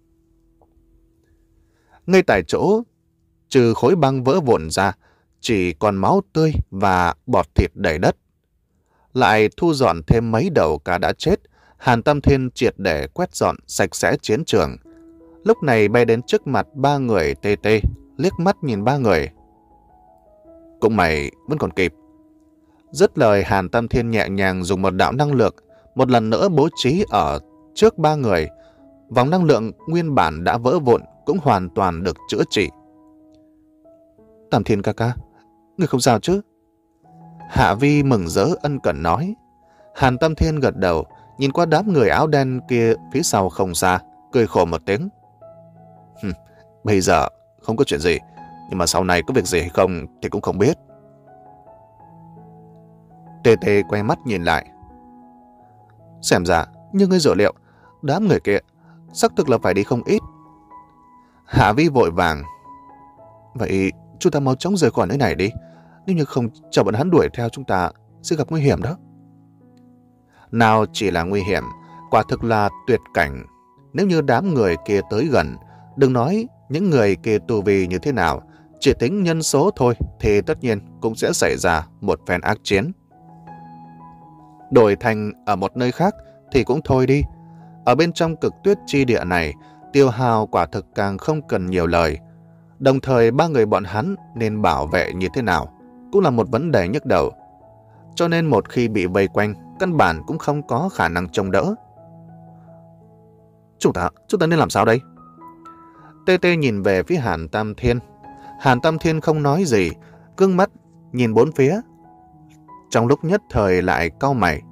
Ngay tại chỗ, trừ khối băng vỡ vụn ra, chỉ còn máu tươi và bọt thịt đầy đất. Lại thu dọn thêm mấy đầu cá đã chết, Hàn Tam Thiên triệt để quét dọn sạch sẽ chiến trường. Lúc này bay đến trước mặt ba người Tê Tê, liếc mắt nhìn ba người. Cũng mày vẫn còn kịp. Dứt lời, Hàn Tam Thiên nhẹ nhàng dùng một đạo năng lượng, một lần nữa bố trí ở trước ba người. Vòng năng lượng nguyên bản đã vỡ vụn cũng hoàn toàn được chữa trị. Tam Thiên ca ca, người không sao chứ? Hạ Vi mừng rỡ ân cần nói. Hàn Tam Thiên gật đầu, nhìn qua đám người áo đen kia phía sau không xa, cười khổ một tiếng. Bây giờ không có chuyện gì, nhưng mà sau này có việc gì hay không thì cũng không biết. Tê Tê quay mắt nhìn lại. Xem ra, như ngươi dự liệu, đám người kia xác thực là phải đi không ít. Hạ Vi vội vàng. Vậy chúng ta mau chóng rời khỏi nơi này đi. Nếu như không chờ bọn hắn đuổi theo chúng ta sẽ gặp nguy hiểm đó. Nào chỉ là nguy hiểm, quả thực là tuyệt cảnh. Nếu như đám người kia tới gần, đừng nói những người kia tu vi như thế nào, chỉ tính nhân số thôi thì tất nhiên cũng sẽ xảy ra một phen ác chiến. Đổi thành ở một nơi khác thì cũng thôi đi. Ở bên trong cực tuyết chi địa này, tiêu hao quả thực càng không cần nhiều lời. Đồng thời ba người bọn hắn nên bảo vệ như thế nào cũng là một vấn đề nhức đầu. Cho nên một khi bị vây quanh, căn bản cũng không có khả năng chống đỡ. Chúng ta, chúng ta nên làm sao đây? Tê Tê nhìn về phía Hàn Tam Thiên. Hàn Tam Thiên không nói gì, gương mắt nhìn bốn phía. Trong lúc nhất thời lại cau mày.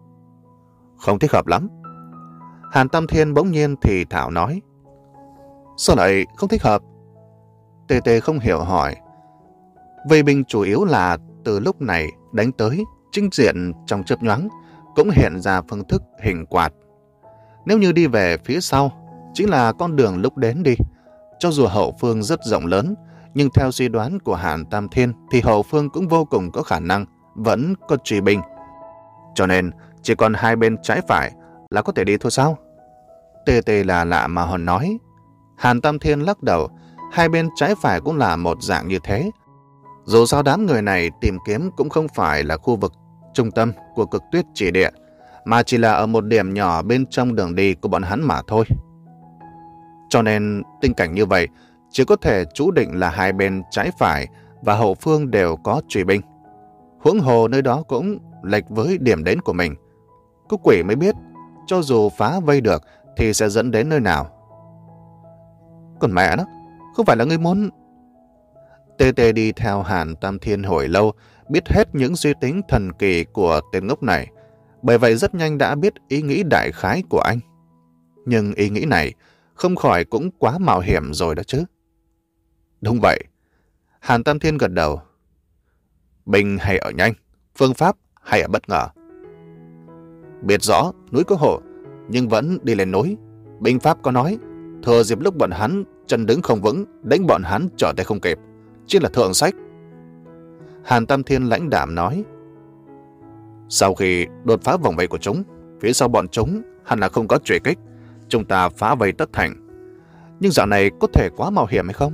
Không thích hợp lắm. Hàn Tam Thiên bỗng nhiên thì thảo nói. Sao lại không thích hợp? Tê Tê không hiểu hỏi. Vây binh chủ yếu là từ lúc này đánh tới, chính diện trong chớp nhoáng, cũng hiện ra phương thức hình quạt. Nếu như đi về phía sau, chính là con đường lúc đến đi. Cho dù hậu phương rất rộng lớn, nhưng theo suy đoán của Hàn Tam Thiên thì hậu phương cũng vô cùng có khả năng vẫn có truy binh. Cho nên chỉ còn hai bên trái phải là có thể đi thôi sao? Tê Tê là lạ mà hòn nói. Hàn Tam Thiên lắc đầu, hai bên trái phải cũng là một dạng như thế. Dù sao đám người này tìm kiếm cũng không phải là khu vực trung tâm của cực tuyết chỉ địa, mà chỉ là ở một điểm nhỏ bên trong đường đi của bọn hắn mà thôi. Cho nên tình cảnh như vậy chỉ có thể chú định là hai bên trái phải và hậu phương đều có truy binh. Huống hồ nơi đó cũng lệch với điểm đến của mình. Có quỷ mới biết, cho dù phá vây được thì sẽ dẫn đến nơi nào. Còn mẹ nó, không phải là ngươi muốn... Tê Tê đi theo Hàn Tam Thiên hồi lâu, biết hết những suy tính thần kỳ của tên ngốc này, bởi vậy rất nhanh đã biết ý nghĩ đại khái của anh. Nhưng ý nghĩ này không khỏi cũng quá mạo hiểm rồi đó chứ. Đúng vậy. Hàn Tam Thiên gật đầu. Binh hay ở nhanh, phương pháp hay ở bất ngờ. Biết rõ núi có hộ, nhưng vẫn đi lên núi. Binh pháp có nói, thừa dịp lúc bọn hắn chân đứng không vững, đánh bọn hắn trở tay không kịp. Chỉ là thượng sách. Hàn Tam Thiên lãnh đạm nói. Sau khi đột phá vòng vây của chúng, phía sau bọn chúng hẳn là không có truy kích. Chúng ta phá vây tất thành. Nhưng dạo này có thể quá mạo hiểm hay không?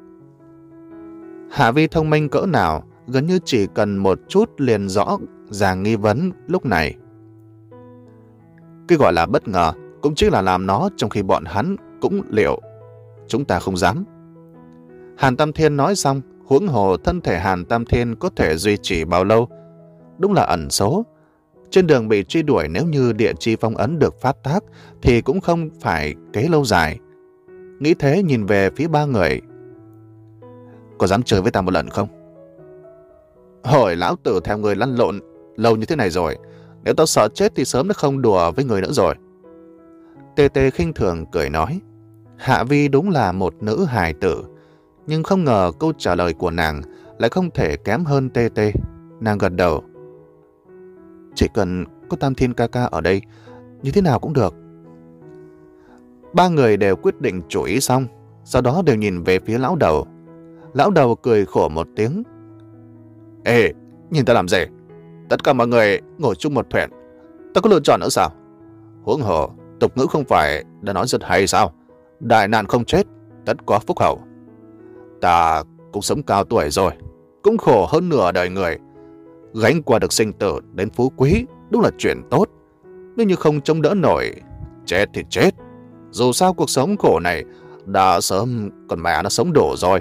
Hạ Vi thông minh cỡ nào, gần như chỉ cần một chút liền rõ ràng nghi vấn lúc này. Cái gọi là bất ngờ cũng chỉ là làm nó trong khi bọn hắn cũng liệu chúng ta không dám. Hàn Tam Thiên nói xong, huống hồ thân thể Hàn Tam Thiên có thể duy trì bao lâu? Đúng là ẩn số. Trên đường bị truy đuổi, nếu như địa chi phong ấn được phát tác thì cũng không phải kế lâu dài. Nghĩ thế nhìn về phía ba người. Có dám chơi với ta một lần không? Hỏi lão tử theo người lăn lộn lâu như thế này rồi, nếu tao sợ chết thì sớm đã không đùa với người nữa rồi. Tê Tê khinh thường cười nói. Hạ Vi đúng là một nữ hài tử, nhưng không ngờ câu trả lời của nàng lại không thể kém hơn Tê Tê. Nàng gật đầu. Chỉ cần có Tam Thiên ca ca ở đây, như thế nào cũng được. Ba người đều quyết định chủ ý xong, sau đó đều nhìn về phía lão đầu. Lão đầu cười khổ một tiếng. Ê, nhìn ta làm gì? Tất cả mọi người ngồi chung một thuyền, ta có lựa chọn nữa sao? Huống hồ, tục ngữ không phải đã nói rất hay sao? Đại nạn không chết, tất có phúc hậu. Ta cũng sống cao tuổi rồi, cũng khổ hơn nửa đời người. Gánh qua được sinh tử đến phú quý đúng là chuyện tốt. Nếu như không chống đỡ nổi, chết thì chết. Dù sao cuộc sống khổ này đã sớm còn mẹ nó sống đủ rồi.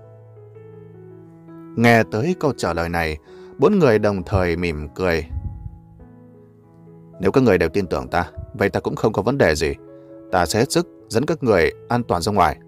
Nghe tới câu trả lời này, bốn người đồng thời mỉm cười. Nếu các người đều tin tưởng ta, vậy ta cũng không có vấn đề gì. Ta sẽ hết sức dẫn các người an toàn ra ngoài.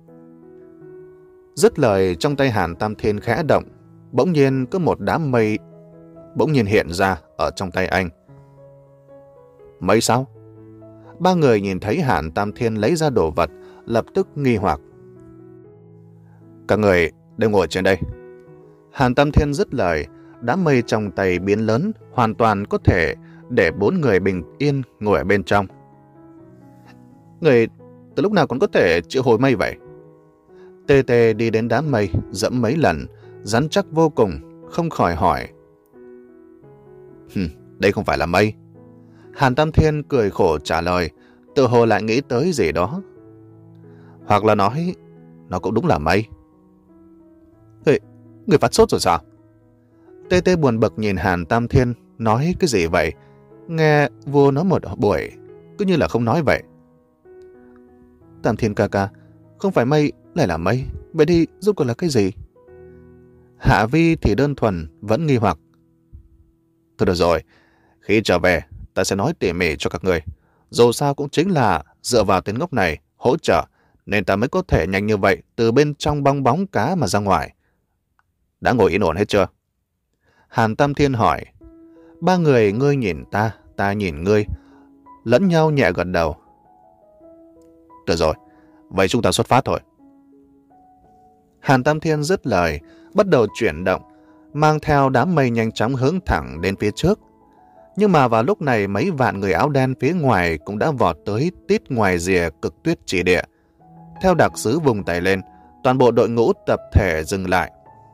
Dứt lời, trong tay Hàn Tam Thiên khẽ động, bỗng nhiên có một đám mây bỗng nhiên hiện ra ở trong tay anh. Mây sao? Ba người nhìn thấy Hàn Tam Thiên lấy ra đồ vật, lập tức nghi hoặc. Các người đều ngồi trên đây. Hàn Tam Thiên dứt lời, đám mây trong tay biến lớn, hoàn toàn có thể để bốn người bình yên ngồi ở bên trong. Người từ lúc nào còn có thể triệu hồi mây vậy? Tê Tê đi đến đám mây, dẫm mấy lần, rắn chắc vô cùng, không khỏi hỏi. Hừm, đây không phải là mây. Hàn Tam Thiên cười khổ trả lời, tự hồ lại nghĩ tới gì đó. Hoặc là nói, nó cũng đúng là mây. Người, người phát sốt rồi sao? Tê Tê buồn bực nhìn Hàn Tam Thiên, nói cái gì vậy? Nghe vua nói một buổi, cứ như là không nói vậy. Tam Thiên ca ca, không phải mây lại là mây, vậy thì rốt cuộc là cái gì? Hạ Vi thì đơn thuần vẫn nghi hoặc. Thôi được rồi, khi trở về ta sẽ nói tỉ mỉ cho các người. Dù sao cũng chính là dựa vào tên ngốc này hỗ trợ, nên ta mới có thể nhanh như vậy từ bên trong bong bóng cá mà ra ngoài. Đã ngồi yên ổn hết chưa? Hàn Tam Thiên hỏi. Ba người ngươi nhìn ta, ta nhìn ngươi, lẫn nhau nhẹ gật đầu. Được rồi, Vậy chúng ta xuất phát thôi. Hàn Tam Thiên dứt lời, bắt đầu chuyển động, mang theo đám mây nhanh chóng hướng thẳng đến phía trước. Nhưng mà vào lúc này mấy vạn người áo đen phía ngoài cũng đã vọt tới tít ngoài rìa cực tuyết chỉ địa. Theo đặc sứ vùng tay lên, toàn bộ đội ngũ tập thể dừng lại.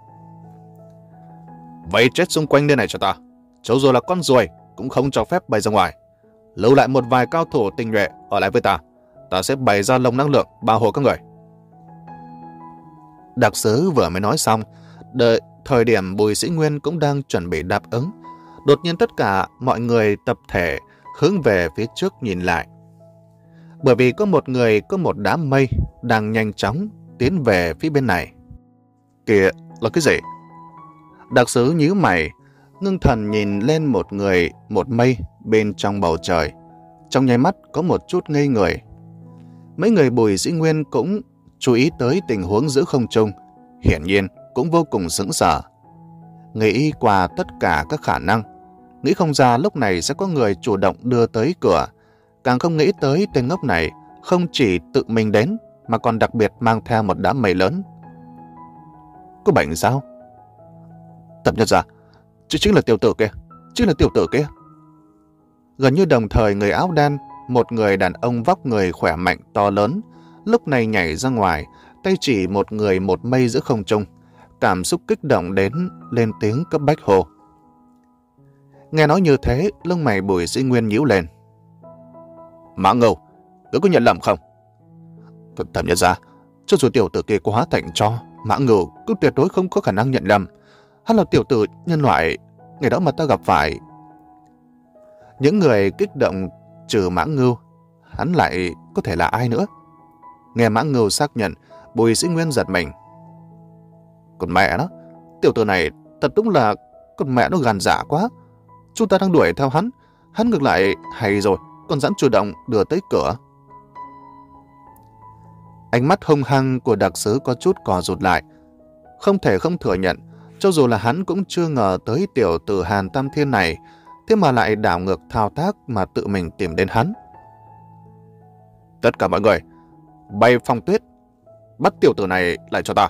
Vây chết xung quanh nơi này cho ta. Cho dù là con ruồi cũng không cho phép bay ra ngoài. Lưu lại một vài cao thủ tinh nhuệ ở lại với ta. Ta sẽ bày ra lồng năng lượng bảo hộ các người. Đặc sứ vừa mới nói xong, đợi thời điểm Bùi Sĩ Nguyên cũng đang chuẩn bị đáp ứng. Đột nhiên tất cả mọi người tập thể hướng về phía trước nhìn lại. Bởi vì có một người có một đám mây đang nhanh chóng tiến về phía bên này. Kìa, là cái gì? Đặc sứ nhíu mày, ngưng thần nhìn lên một người, một mây bên trong bầu trời. Trong nháy mắt có một chút ngây người. Mấy người Bùi Sĩ Nguyên cũng chú ý tới tình huống giữa không trung, hiển nhiên cũng vô cùng sững sờ. Nghĩ qua tất cả các khả năng, nghĩ không ra lúc này sẽ có người chủ động đưa tới cửa, càng không nghĩ tới tên ngốc này không chỉ tự mình đến mà còn đặc biệt mang theo một đám mây lớn. Có bệnh sao? Tập Nhất ra, chứ chính là tiểu tử kia, chính là tiểu tử kia. Gần như đồng thời người áo đen, một người đàn ông vóc người khỏe mạnh to lớn, lúc này nhảy ra ngoài, tay chỉ một người một mây giữa không trung, cảm xúc kích động đến lên tiếng cấp bách hô. Nghe nói như thế, lông mày Bùi Sĩ Nguyên nhíu lên. Mã Ngưu, ngươi có nhận lầm không? Thẩm Nhất ra, cho dù tiểu tử kia có hóa thành cho, Mã Ngưu cũng tuyệt đối không có khả năng nhận lầm. Hắn là tiểu tử nhân loại, ngày đó mà ta gặp phải. Những người kích động trừ Mã Ngưu, hắn lại có thể là ai nữa? Nghe Mã Ngưu xác nhận, Bùi Sĩ Nguyên giật mình. Còn mẹ nó, tiểu tử này thật đúng là con mẹ nó gan dạ quá. Chúng ta đang đuổi theo hắn, hắn ngược lại hay rồi, còn dám chủ động đưa tới cửa. Ánh mắt hung hăng của đặc sứ có chút cò rụt lại. Không thể không thừa nhận, cho dù là hắn cũng chưa ngờ tới tiểu tử Hàn Tam Thiên này, thế mà lại đảo ngược thao tác mà tự mình tìm đến hắn. Tất cả mọi người, bay phong tuyết, bắt tiểu tử này lại cho ta.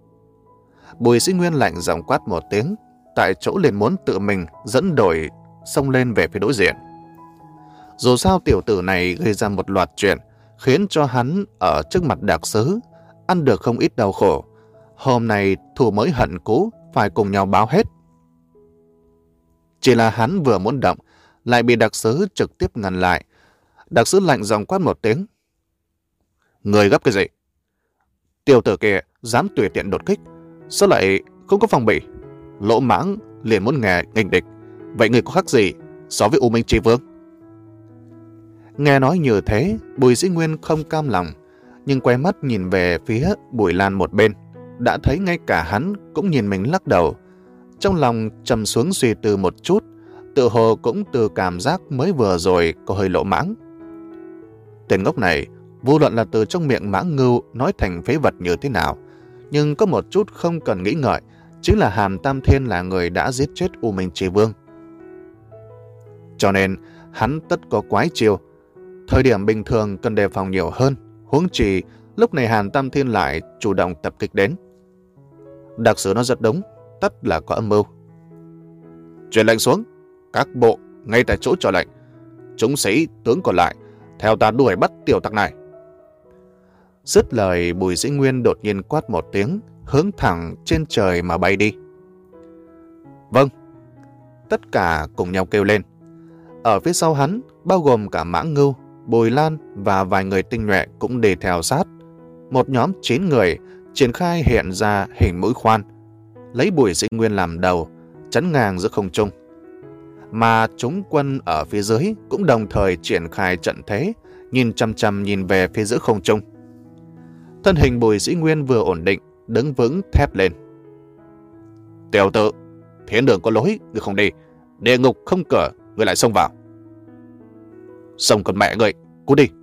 Bùi Sĩ Nguyên lạnh giọng quát một tiếng, tại chỗ liền muốn tự mình dẫn đội xông lên về phía đối diện. Dù sao tiểu tử này gây ra một loạt chuyện, khiến cho hắn ở trước mặt đặc sứ ăn được không ít đau khổ. Hôm nay thù mới hận cũ, phải cùng nhau báo hết. Chỉ là hắn vừa muốn động, lại bị đặc sứ trực tiếp ngăn lại. Đặc sứ lạnh giọng quát một tiếng. Người gấp cái gì? Tiểu tử kia dám tùy tiện đột kích, sao lại không có phòng bị? Lỗ mãng liền muốn nghe nghênh địch. Vậy người có khác gì so với U Minh Chi Vương? Nghe nói như thế, Bùi Sĩ Nguyên không cam lòng, nhưng quay mắt nhìn về phía Bùi Lan một bên, đã thấy ngay cả hắn cũng nhìn mình lắc đầu. Trong lòng trầm xuống suy tư một chút, tự hồ cũng từ cảm giác mới vừa rồi có hơi lỗ mãng. Tên ngốc này, vô luận là từ trong miệng Mã Ngưu nói thành phế vật như thế nào, nhưng có một chút không cần nghĩ ngợi, chính là Hàn Tam Thiên là người đã giết chết U Minh Chi Vương. Cho nên, hắn tất có quái chiêu. Thời điểm bình thường cần đề phòng nhiều hơn, huống chi lúc này Hàn Tam Thiên lại chủ động tập kích đến. Đặc sứ nó rất đúng, tất là có âm mưu. Truyền lệnh xuống, các bộ ngay tại chỗ cho lệnh. Chúng sĩ tướng còn lại, theo ta đuổi bắt tiểu tặc này. Dứt lời, Bùi Sĩ Nguyên đột nhiên quát một tiếng, hướng thẳng trên trời mà bay đi. Vâng. Tất cả cùng nhau kêu lên. Ở phía sau hắn, bao gồm cả Mã Ngưu, Bùi Lan và vài người tinh nhuệ cũng đi theo sát. Một nhóm chín người triển khai hiện ra hình mũi khoan, lấy Bùi Sĩ Nguyên làm đầu, chắn ngang giữa không trung. Mà chúng quân ở phía dưới cũng đồng thời triển khai trận thế, nhìn chăm chăm nhìn về phía giữa không trung. Thân hình Bùi Sĩ Nguyên vừa ổn định, đứng vững thét lên. Tiểu tử, thiên đường có lối, người không đi, địa ngục không cửa, người lại xông vào. Xông con mẹ người, cút đi.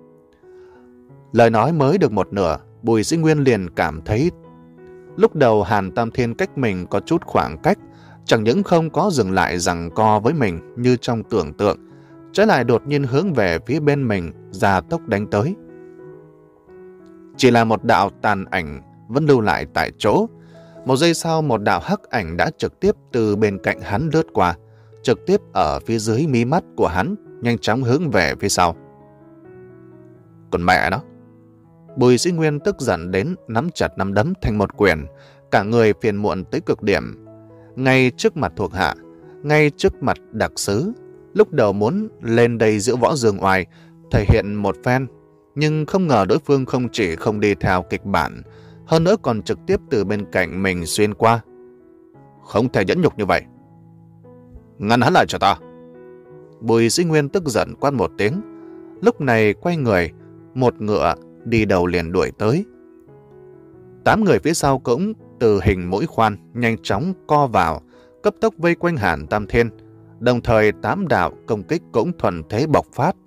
Lời nói mới được một nửa, Bùi Sĩ Nguyên liền cảm thấy lúc đầu Hàn Tam Thiên cách mình có chút khoảng cách, chẳng những không có dừng lại giằng co với mình như trong tưởng tượng, trái lại đột nhiên hướng về phía bên mình, ra tốc đánh tới. Chỉ là một đạo tàn ảnh vẫn lưu lại tại chỗ. Một giây sau, một đạo hắc ảnh đã trực tiếp từ bên cạnh hắn lướt qua, trực tiếp ở phía dưới mí mắt của hắn, nhanh chóng hướng về phía sau. Còn mẹ nó! Bùi Sĩ Nguyên tức giận đến nắm chặt nắm đấm thành một quyền, cả người phiền muộn tới cực điểm. Ngay trước mặt thuộc hạ, ngay trước mặt đặc sứ, lúc đầu muốn lên đây giữa võ dương oai, thể hiện một phen, nhưng không ngờ đối phương không chỉ không đi theo kịch bản, hơn nữa còn trực tiếp từ bên cạnh mình xuyên qua. Không thể nhẫn nhục như vậy. Ngăn hắn lại cho ta! Bùi Sĩ Nguyên tức giận quát một tiếng, lúc này quay người, một ngựa đi đầu liền đuổi tới. Tám người phía sau cũng từ hình mũi khoan nhanh chóng co vào, cấp tốc vây quanh Hàn Tam Thiên, đồng thời tám đạo công kích cũng thuần thế bộc phát.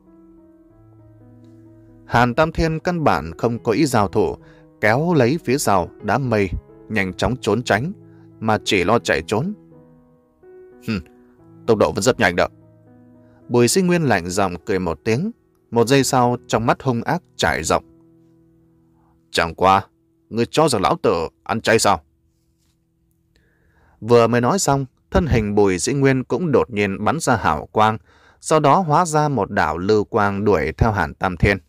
Hàn Tam Thiên căn bản không có ý giao thủ, kéo lấy phía sau đám mây, nhanh chóng trốn tránh, mà chỉ lo chạy trốn. Hừm, tốc độ vẫn rất nhanh đó. Bùi Sĩ Nguyên lạnh giọng cười một tiếng, một giây sau trong mắt hung ác trải rộng. Chẳng qua, ngươi cho rằng lão tử ăn chay sao? Vừa mới nói xong, thân hình Bùi Sĩ Nguyên cũng đột nhiên bắn ra hào quang, sau đó hóa ra một đạo lưu quang đuổi theo Hàn Tam Thiên.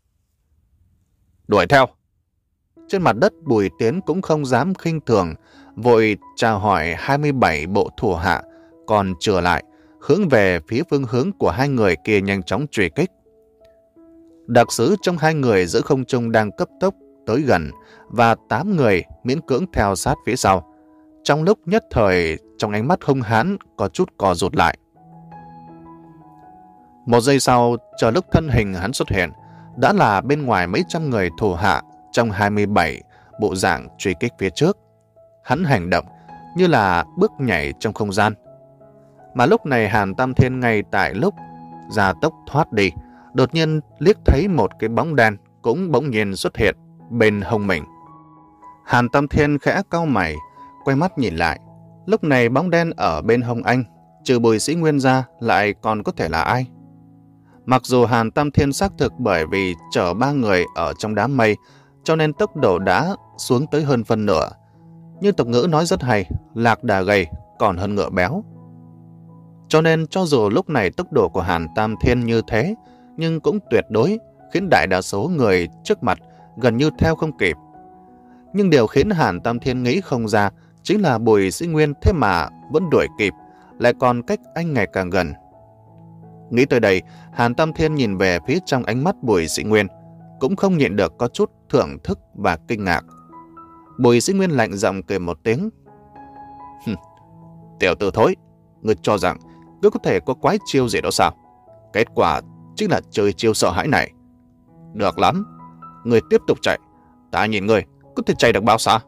Đuổi theo! Trên mặt đất Bùi Tiến cũng không dám khinh thường, vội chào hỏi hai mươi bảy bộ thủ hạ, còn trở lại, hướng về phía phương hướng của hai người kia nhanh chóng truy kích. Đặc sứ trong hai người giữa không trung đang cấp tốc tới gần, và tám người miễn cưỡng theo sát phía sau. Trong lúc nhất thời, trong ánh mắt hung hãn có chút co rụt lại. Một giây sau, chờ lúc thân hình hắn xuất hiện, đã là bên ngoài mấy trăm người thủ hạ trong hai mươi bảy bộ dạng truy kích phía trước. Hắn hành động như là bước nhảy trong không gian. Mà lúc này Hàn Tam Thiên ngay tại lúc gia tốc thoát đi, đột nhiên liếc thấy một cái bóng đen cũng bỗng nhiên xuất hiện bên hông mình. Hàn Tam Thiên khẽ cau mày, quay mắt nhìn lại. Lúc này bóng đen ở bên hông anh, trừ Bùi Sĩ Nguyên ra lại còn có thể là ai? Mặc dù Hàn Tam Thiên xác thực bởi vì chở ba người ở trong đám mây, cho nên tốc độ đã xuống tới hơn phân nửa. Như tục ngữ nói rất hay, lạc đà gầy còn hơn ngựa béo. Cho nên cho dù lúc này tốc độ của Hàn Tam Thiên như thế, nhưng cũng tuyệt đối khiến đại đa số người trước mặt gần như theo không kịp. Nhưng điều khiến Hàn Tam Thiên nghĩ không ra chính là Bùi Sĩ Nguyên thế mà vẫn đuổi kịp, lại còn cách anh ngày càng gần. Nghĩ tới đây, Hàn Tam Thiên nhìn về phía trong ánh mắt Bùi Sĩ Nguyên, cũng không nhịn được có chút thưởng thức và kinh ngạc. Bùi Sĩ Nguyên lạnh giọng cười một tiếng. Tiểu tử thối, ngươi cho rằng ngươi có thể có quái chiêu gì đó sao? Kết quả chính là chơi chiêu sợ hãi này. Được lắm, ngươi tiếp tục chạy, ta nhìn ngươi có thể chạy được bao xa?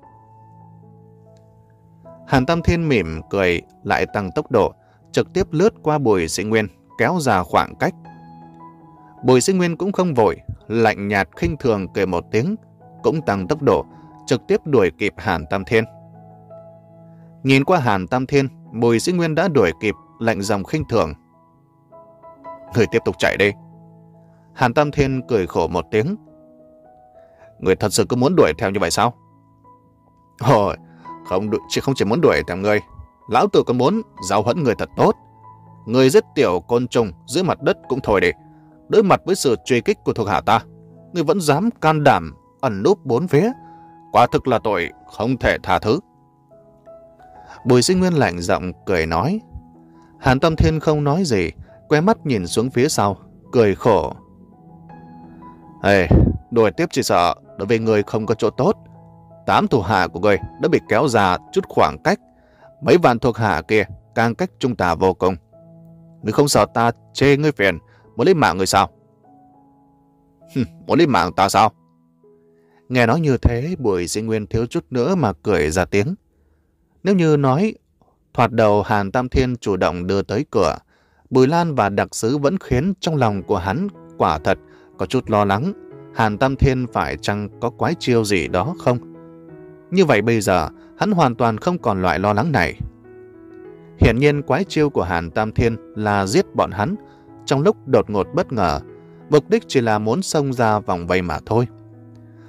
Hàn Tam Thiên mỉm cười lại tăng tốc độ, trực tiếp lướt qua Bùi Sĩ Nguyên, kéo ra khoảng cách. Bùi Sĩ Nguyên cũng không vội, lạnh nhạt khinh thường cười một tiếng, cũng tăng tốc độ, trực tiếp đuổi kịp Hàn Tam Thiên. Nhìn qua Hàn Tam Thiên, Bùi Sĩ Nguyên đã đuổi kịp, lạnh giọng khinh thường. Người tiếp tục chạy đi. Hàn Tam Thiên cười khổ một tiếng. Người thật sự cứ muốn đuổi theo như vậy sao? Ôi, không, chỉ không chỉ muốn đuổi theo người, lão tử còn muốn giáo huấn người thật tốt. Người giết tiểu côn trùng dưới mặt đất cũng thôi đi, đối mặt với sự truy kích của thuộc hạ ta, người vẫn dám can đảm ẩn núp bốn phía, quả thực là tội không thể tha thứ. Bùi Sĩ Nguyên lạnh giọng cười nói. Hàn Tam Thiên không nói gì, quay mắt nhìn xuống phía sau, cười khổ. Ê, đuổi tiếp chỉ sợ đối với người không có chỗ tốt. Tám thủ hạ của người đã bị kéo ra chút khoảng cách, mấy vạn thuộc hạ kia càng cách chúng ta vô cùng. Người không sợ ta chê ngươi phiền, muốn lấy mạng người sao? Muốn lấy mạng ta sao? Nghe nói như thế, Bùi Sĩ Nguyên thiếu chút nữa mà cười ra tiếng. Nếu như nói thoạt đầu Hàn Tam Thiên chủ động đưa tới cửa, Bùi Lan và đặc sứ vẫn khiến trong lòng của hắn quả thật có chút lo lắng Hàn Tam Thiên phải chăng có quái chiêu gì đó không. Như vậy bây giờ hắn hoàn toàn không còn loại lo lắng này. Hiển nhiên quái chiêu của Hàn Tam Thiên là giết bọn hắn trong lúc đột ngột bất ngờ, mục đích chỉ là muốn xông ra vòng vây mà thôi.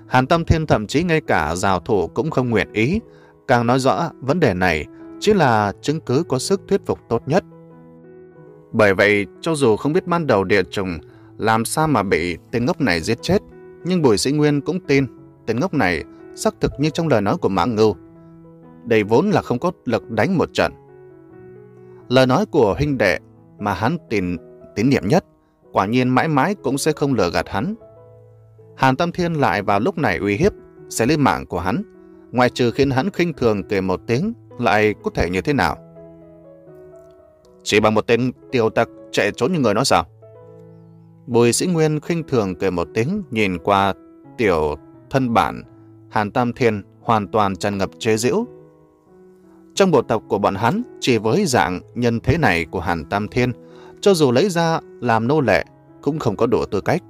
Hàn Tam Thiên thậm chí ngay cả giao thủ cũng không nguyện ý, càng nói rõ vấn đề này chỉ là chứng cứ có sức thuyết phục tốt nhất. Bởi vậy, cho dù không biết ban đầu địa trùng làm sao mà bị tên ngốc này giết chết, nhưng Bùi Sĩ Nguyên cũng tin tên ngốc này xác thực như trong lời nói của Mã Ngưu. Đây vốn là không có lực đánh một trận. Lời nói của huynh đệ mà hắn tin tín nhiệm nhất, quả nhiên mãi mãi cũng sẽ không lừa gạt hắn. Hàn Tam Thiên lại vào lúc này uy hiếp sẽ lấy mạng của hắn, ngoại trừ khiến hắn khinh thường cười một tiếng, lại có thể như thế nào? Chỉ bằng một tên tiểu tặc chạy trốn như người nói sao? Bùi Sĩ Nguyên khinh thường cười một tiếng, nhìn qua tiểu thân bản Hàn Tam Thiên hoàn toàn tràn ngập chế giễu. Trong bộ tộc của bọn hắn, chỉ với dạng nhân thế này của Hàn Tam Thiên, cho dù lấy ra làm nô lệ cũng không có đủ tư cách.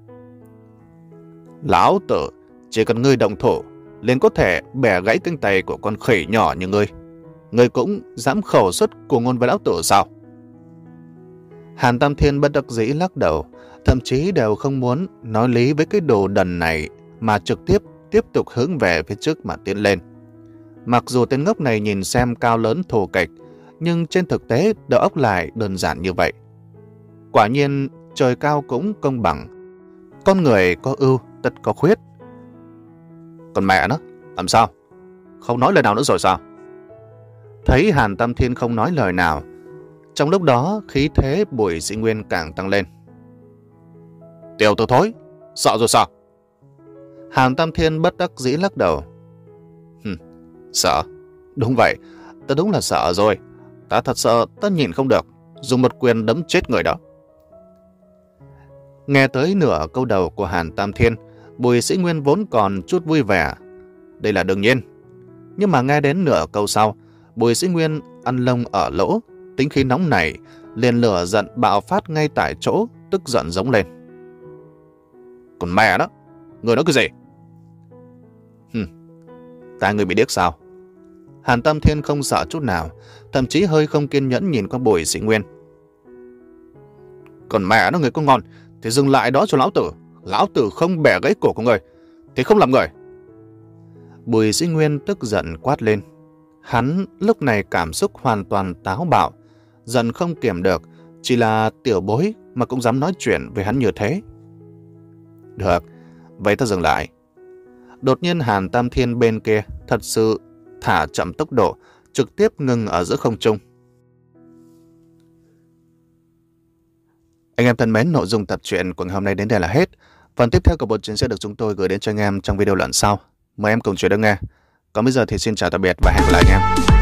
Lão tử, chỉ cần ngươi động thủ liền có thể bẻ gãy cánh tay của con khỉ nhỏ như ngươi. Ngươi cũng dám khẩu xuất của ngôn với lão tử sao? Hàn Tam Thiên bất đắc dĩ lắc đầu, thậm chí đều không muốn nói lý với cái đồ đần này, mà trực tiếp tiếp tục hướng về phía trước mà tiến lên. Mặc dù tên ngốc này nhìn xem cao lớn thô kệch, nhưng trên thực tế đầu óc lại đơn giản như vậy. Quả nhiên trời cao cũng công bằng, con người có ưu tất có khuyết. Còn mẹ nó, làm sao? Không nói lời nào nữa rồi sao? Thấy Hàn Tam Thiên không nói lời nào, trong lúc đó khí thế Bùi Sĩ Nguyên càng tăng lên. Tiểu tử thối, sợ rồi sao? Hàn Tam Thiên bất đắc dĩ lắc đầu. Hừm, sợ? Đúng vậy, ta đúng là sợ rồi. Ta thật sợ ta nhìn không được, dùng một quyền đấm chết người đó. Nghe tới nửa câu đầu của Hàn Tam Thiên, Bùi Sĩ Nguyên vốn còn chút vui vẻ. Đây là đương nhiên. Nhưng mà nghe đến nửa câu sau, Bùi Sĩ Nguyên ăn lông ở lỗ, tính khí nóng này, liền lửa giận bạo phát ngay tại chỗ, tức giận giống lên. Còn mẹ đó, người nói cái gì? Hừm, ta người bị điếc sao? Hàn Tam Thiên không sợ chút nào, thậm chí hơi không kiên nhẫn nhìn qua Bùi Sĩ Nguyên. Còn mẹ nó, người có ngon thì dừng lại đó cho lão tử. Lão tử không bẻ gãy cổ của người thì không làm người. Bùi Sĩ Nguyên tức giận quát lên. Hắn lúc này cảm xúc hoàn toàn táo bạo, giận không kiềm được, chỉ là tiểu bối mà cũng dám nói chuyện với hắn như thế. Được, vậy ta dừng lại. Đột nhiên Hàn Tam Thiên bên kia thật sự thả chậm tốc độ, trực tiếp ngừng ở giữa không trung. Anh em thân mến, nội dung tập truyện của ngày hôm nay đến đây là hết. Phần tiếp theo của bộ truyện sẽ được chúng tôi gửi đến cho anh em trong video lần sau. Mời em cùng chú ý đón nghe. Còn bây giờ thì xin chào tạm biệt và hẹn gặp lại anh em.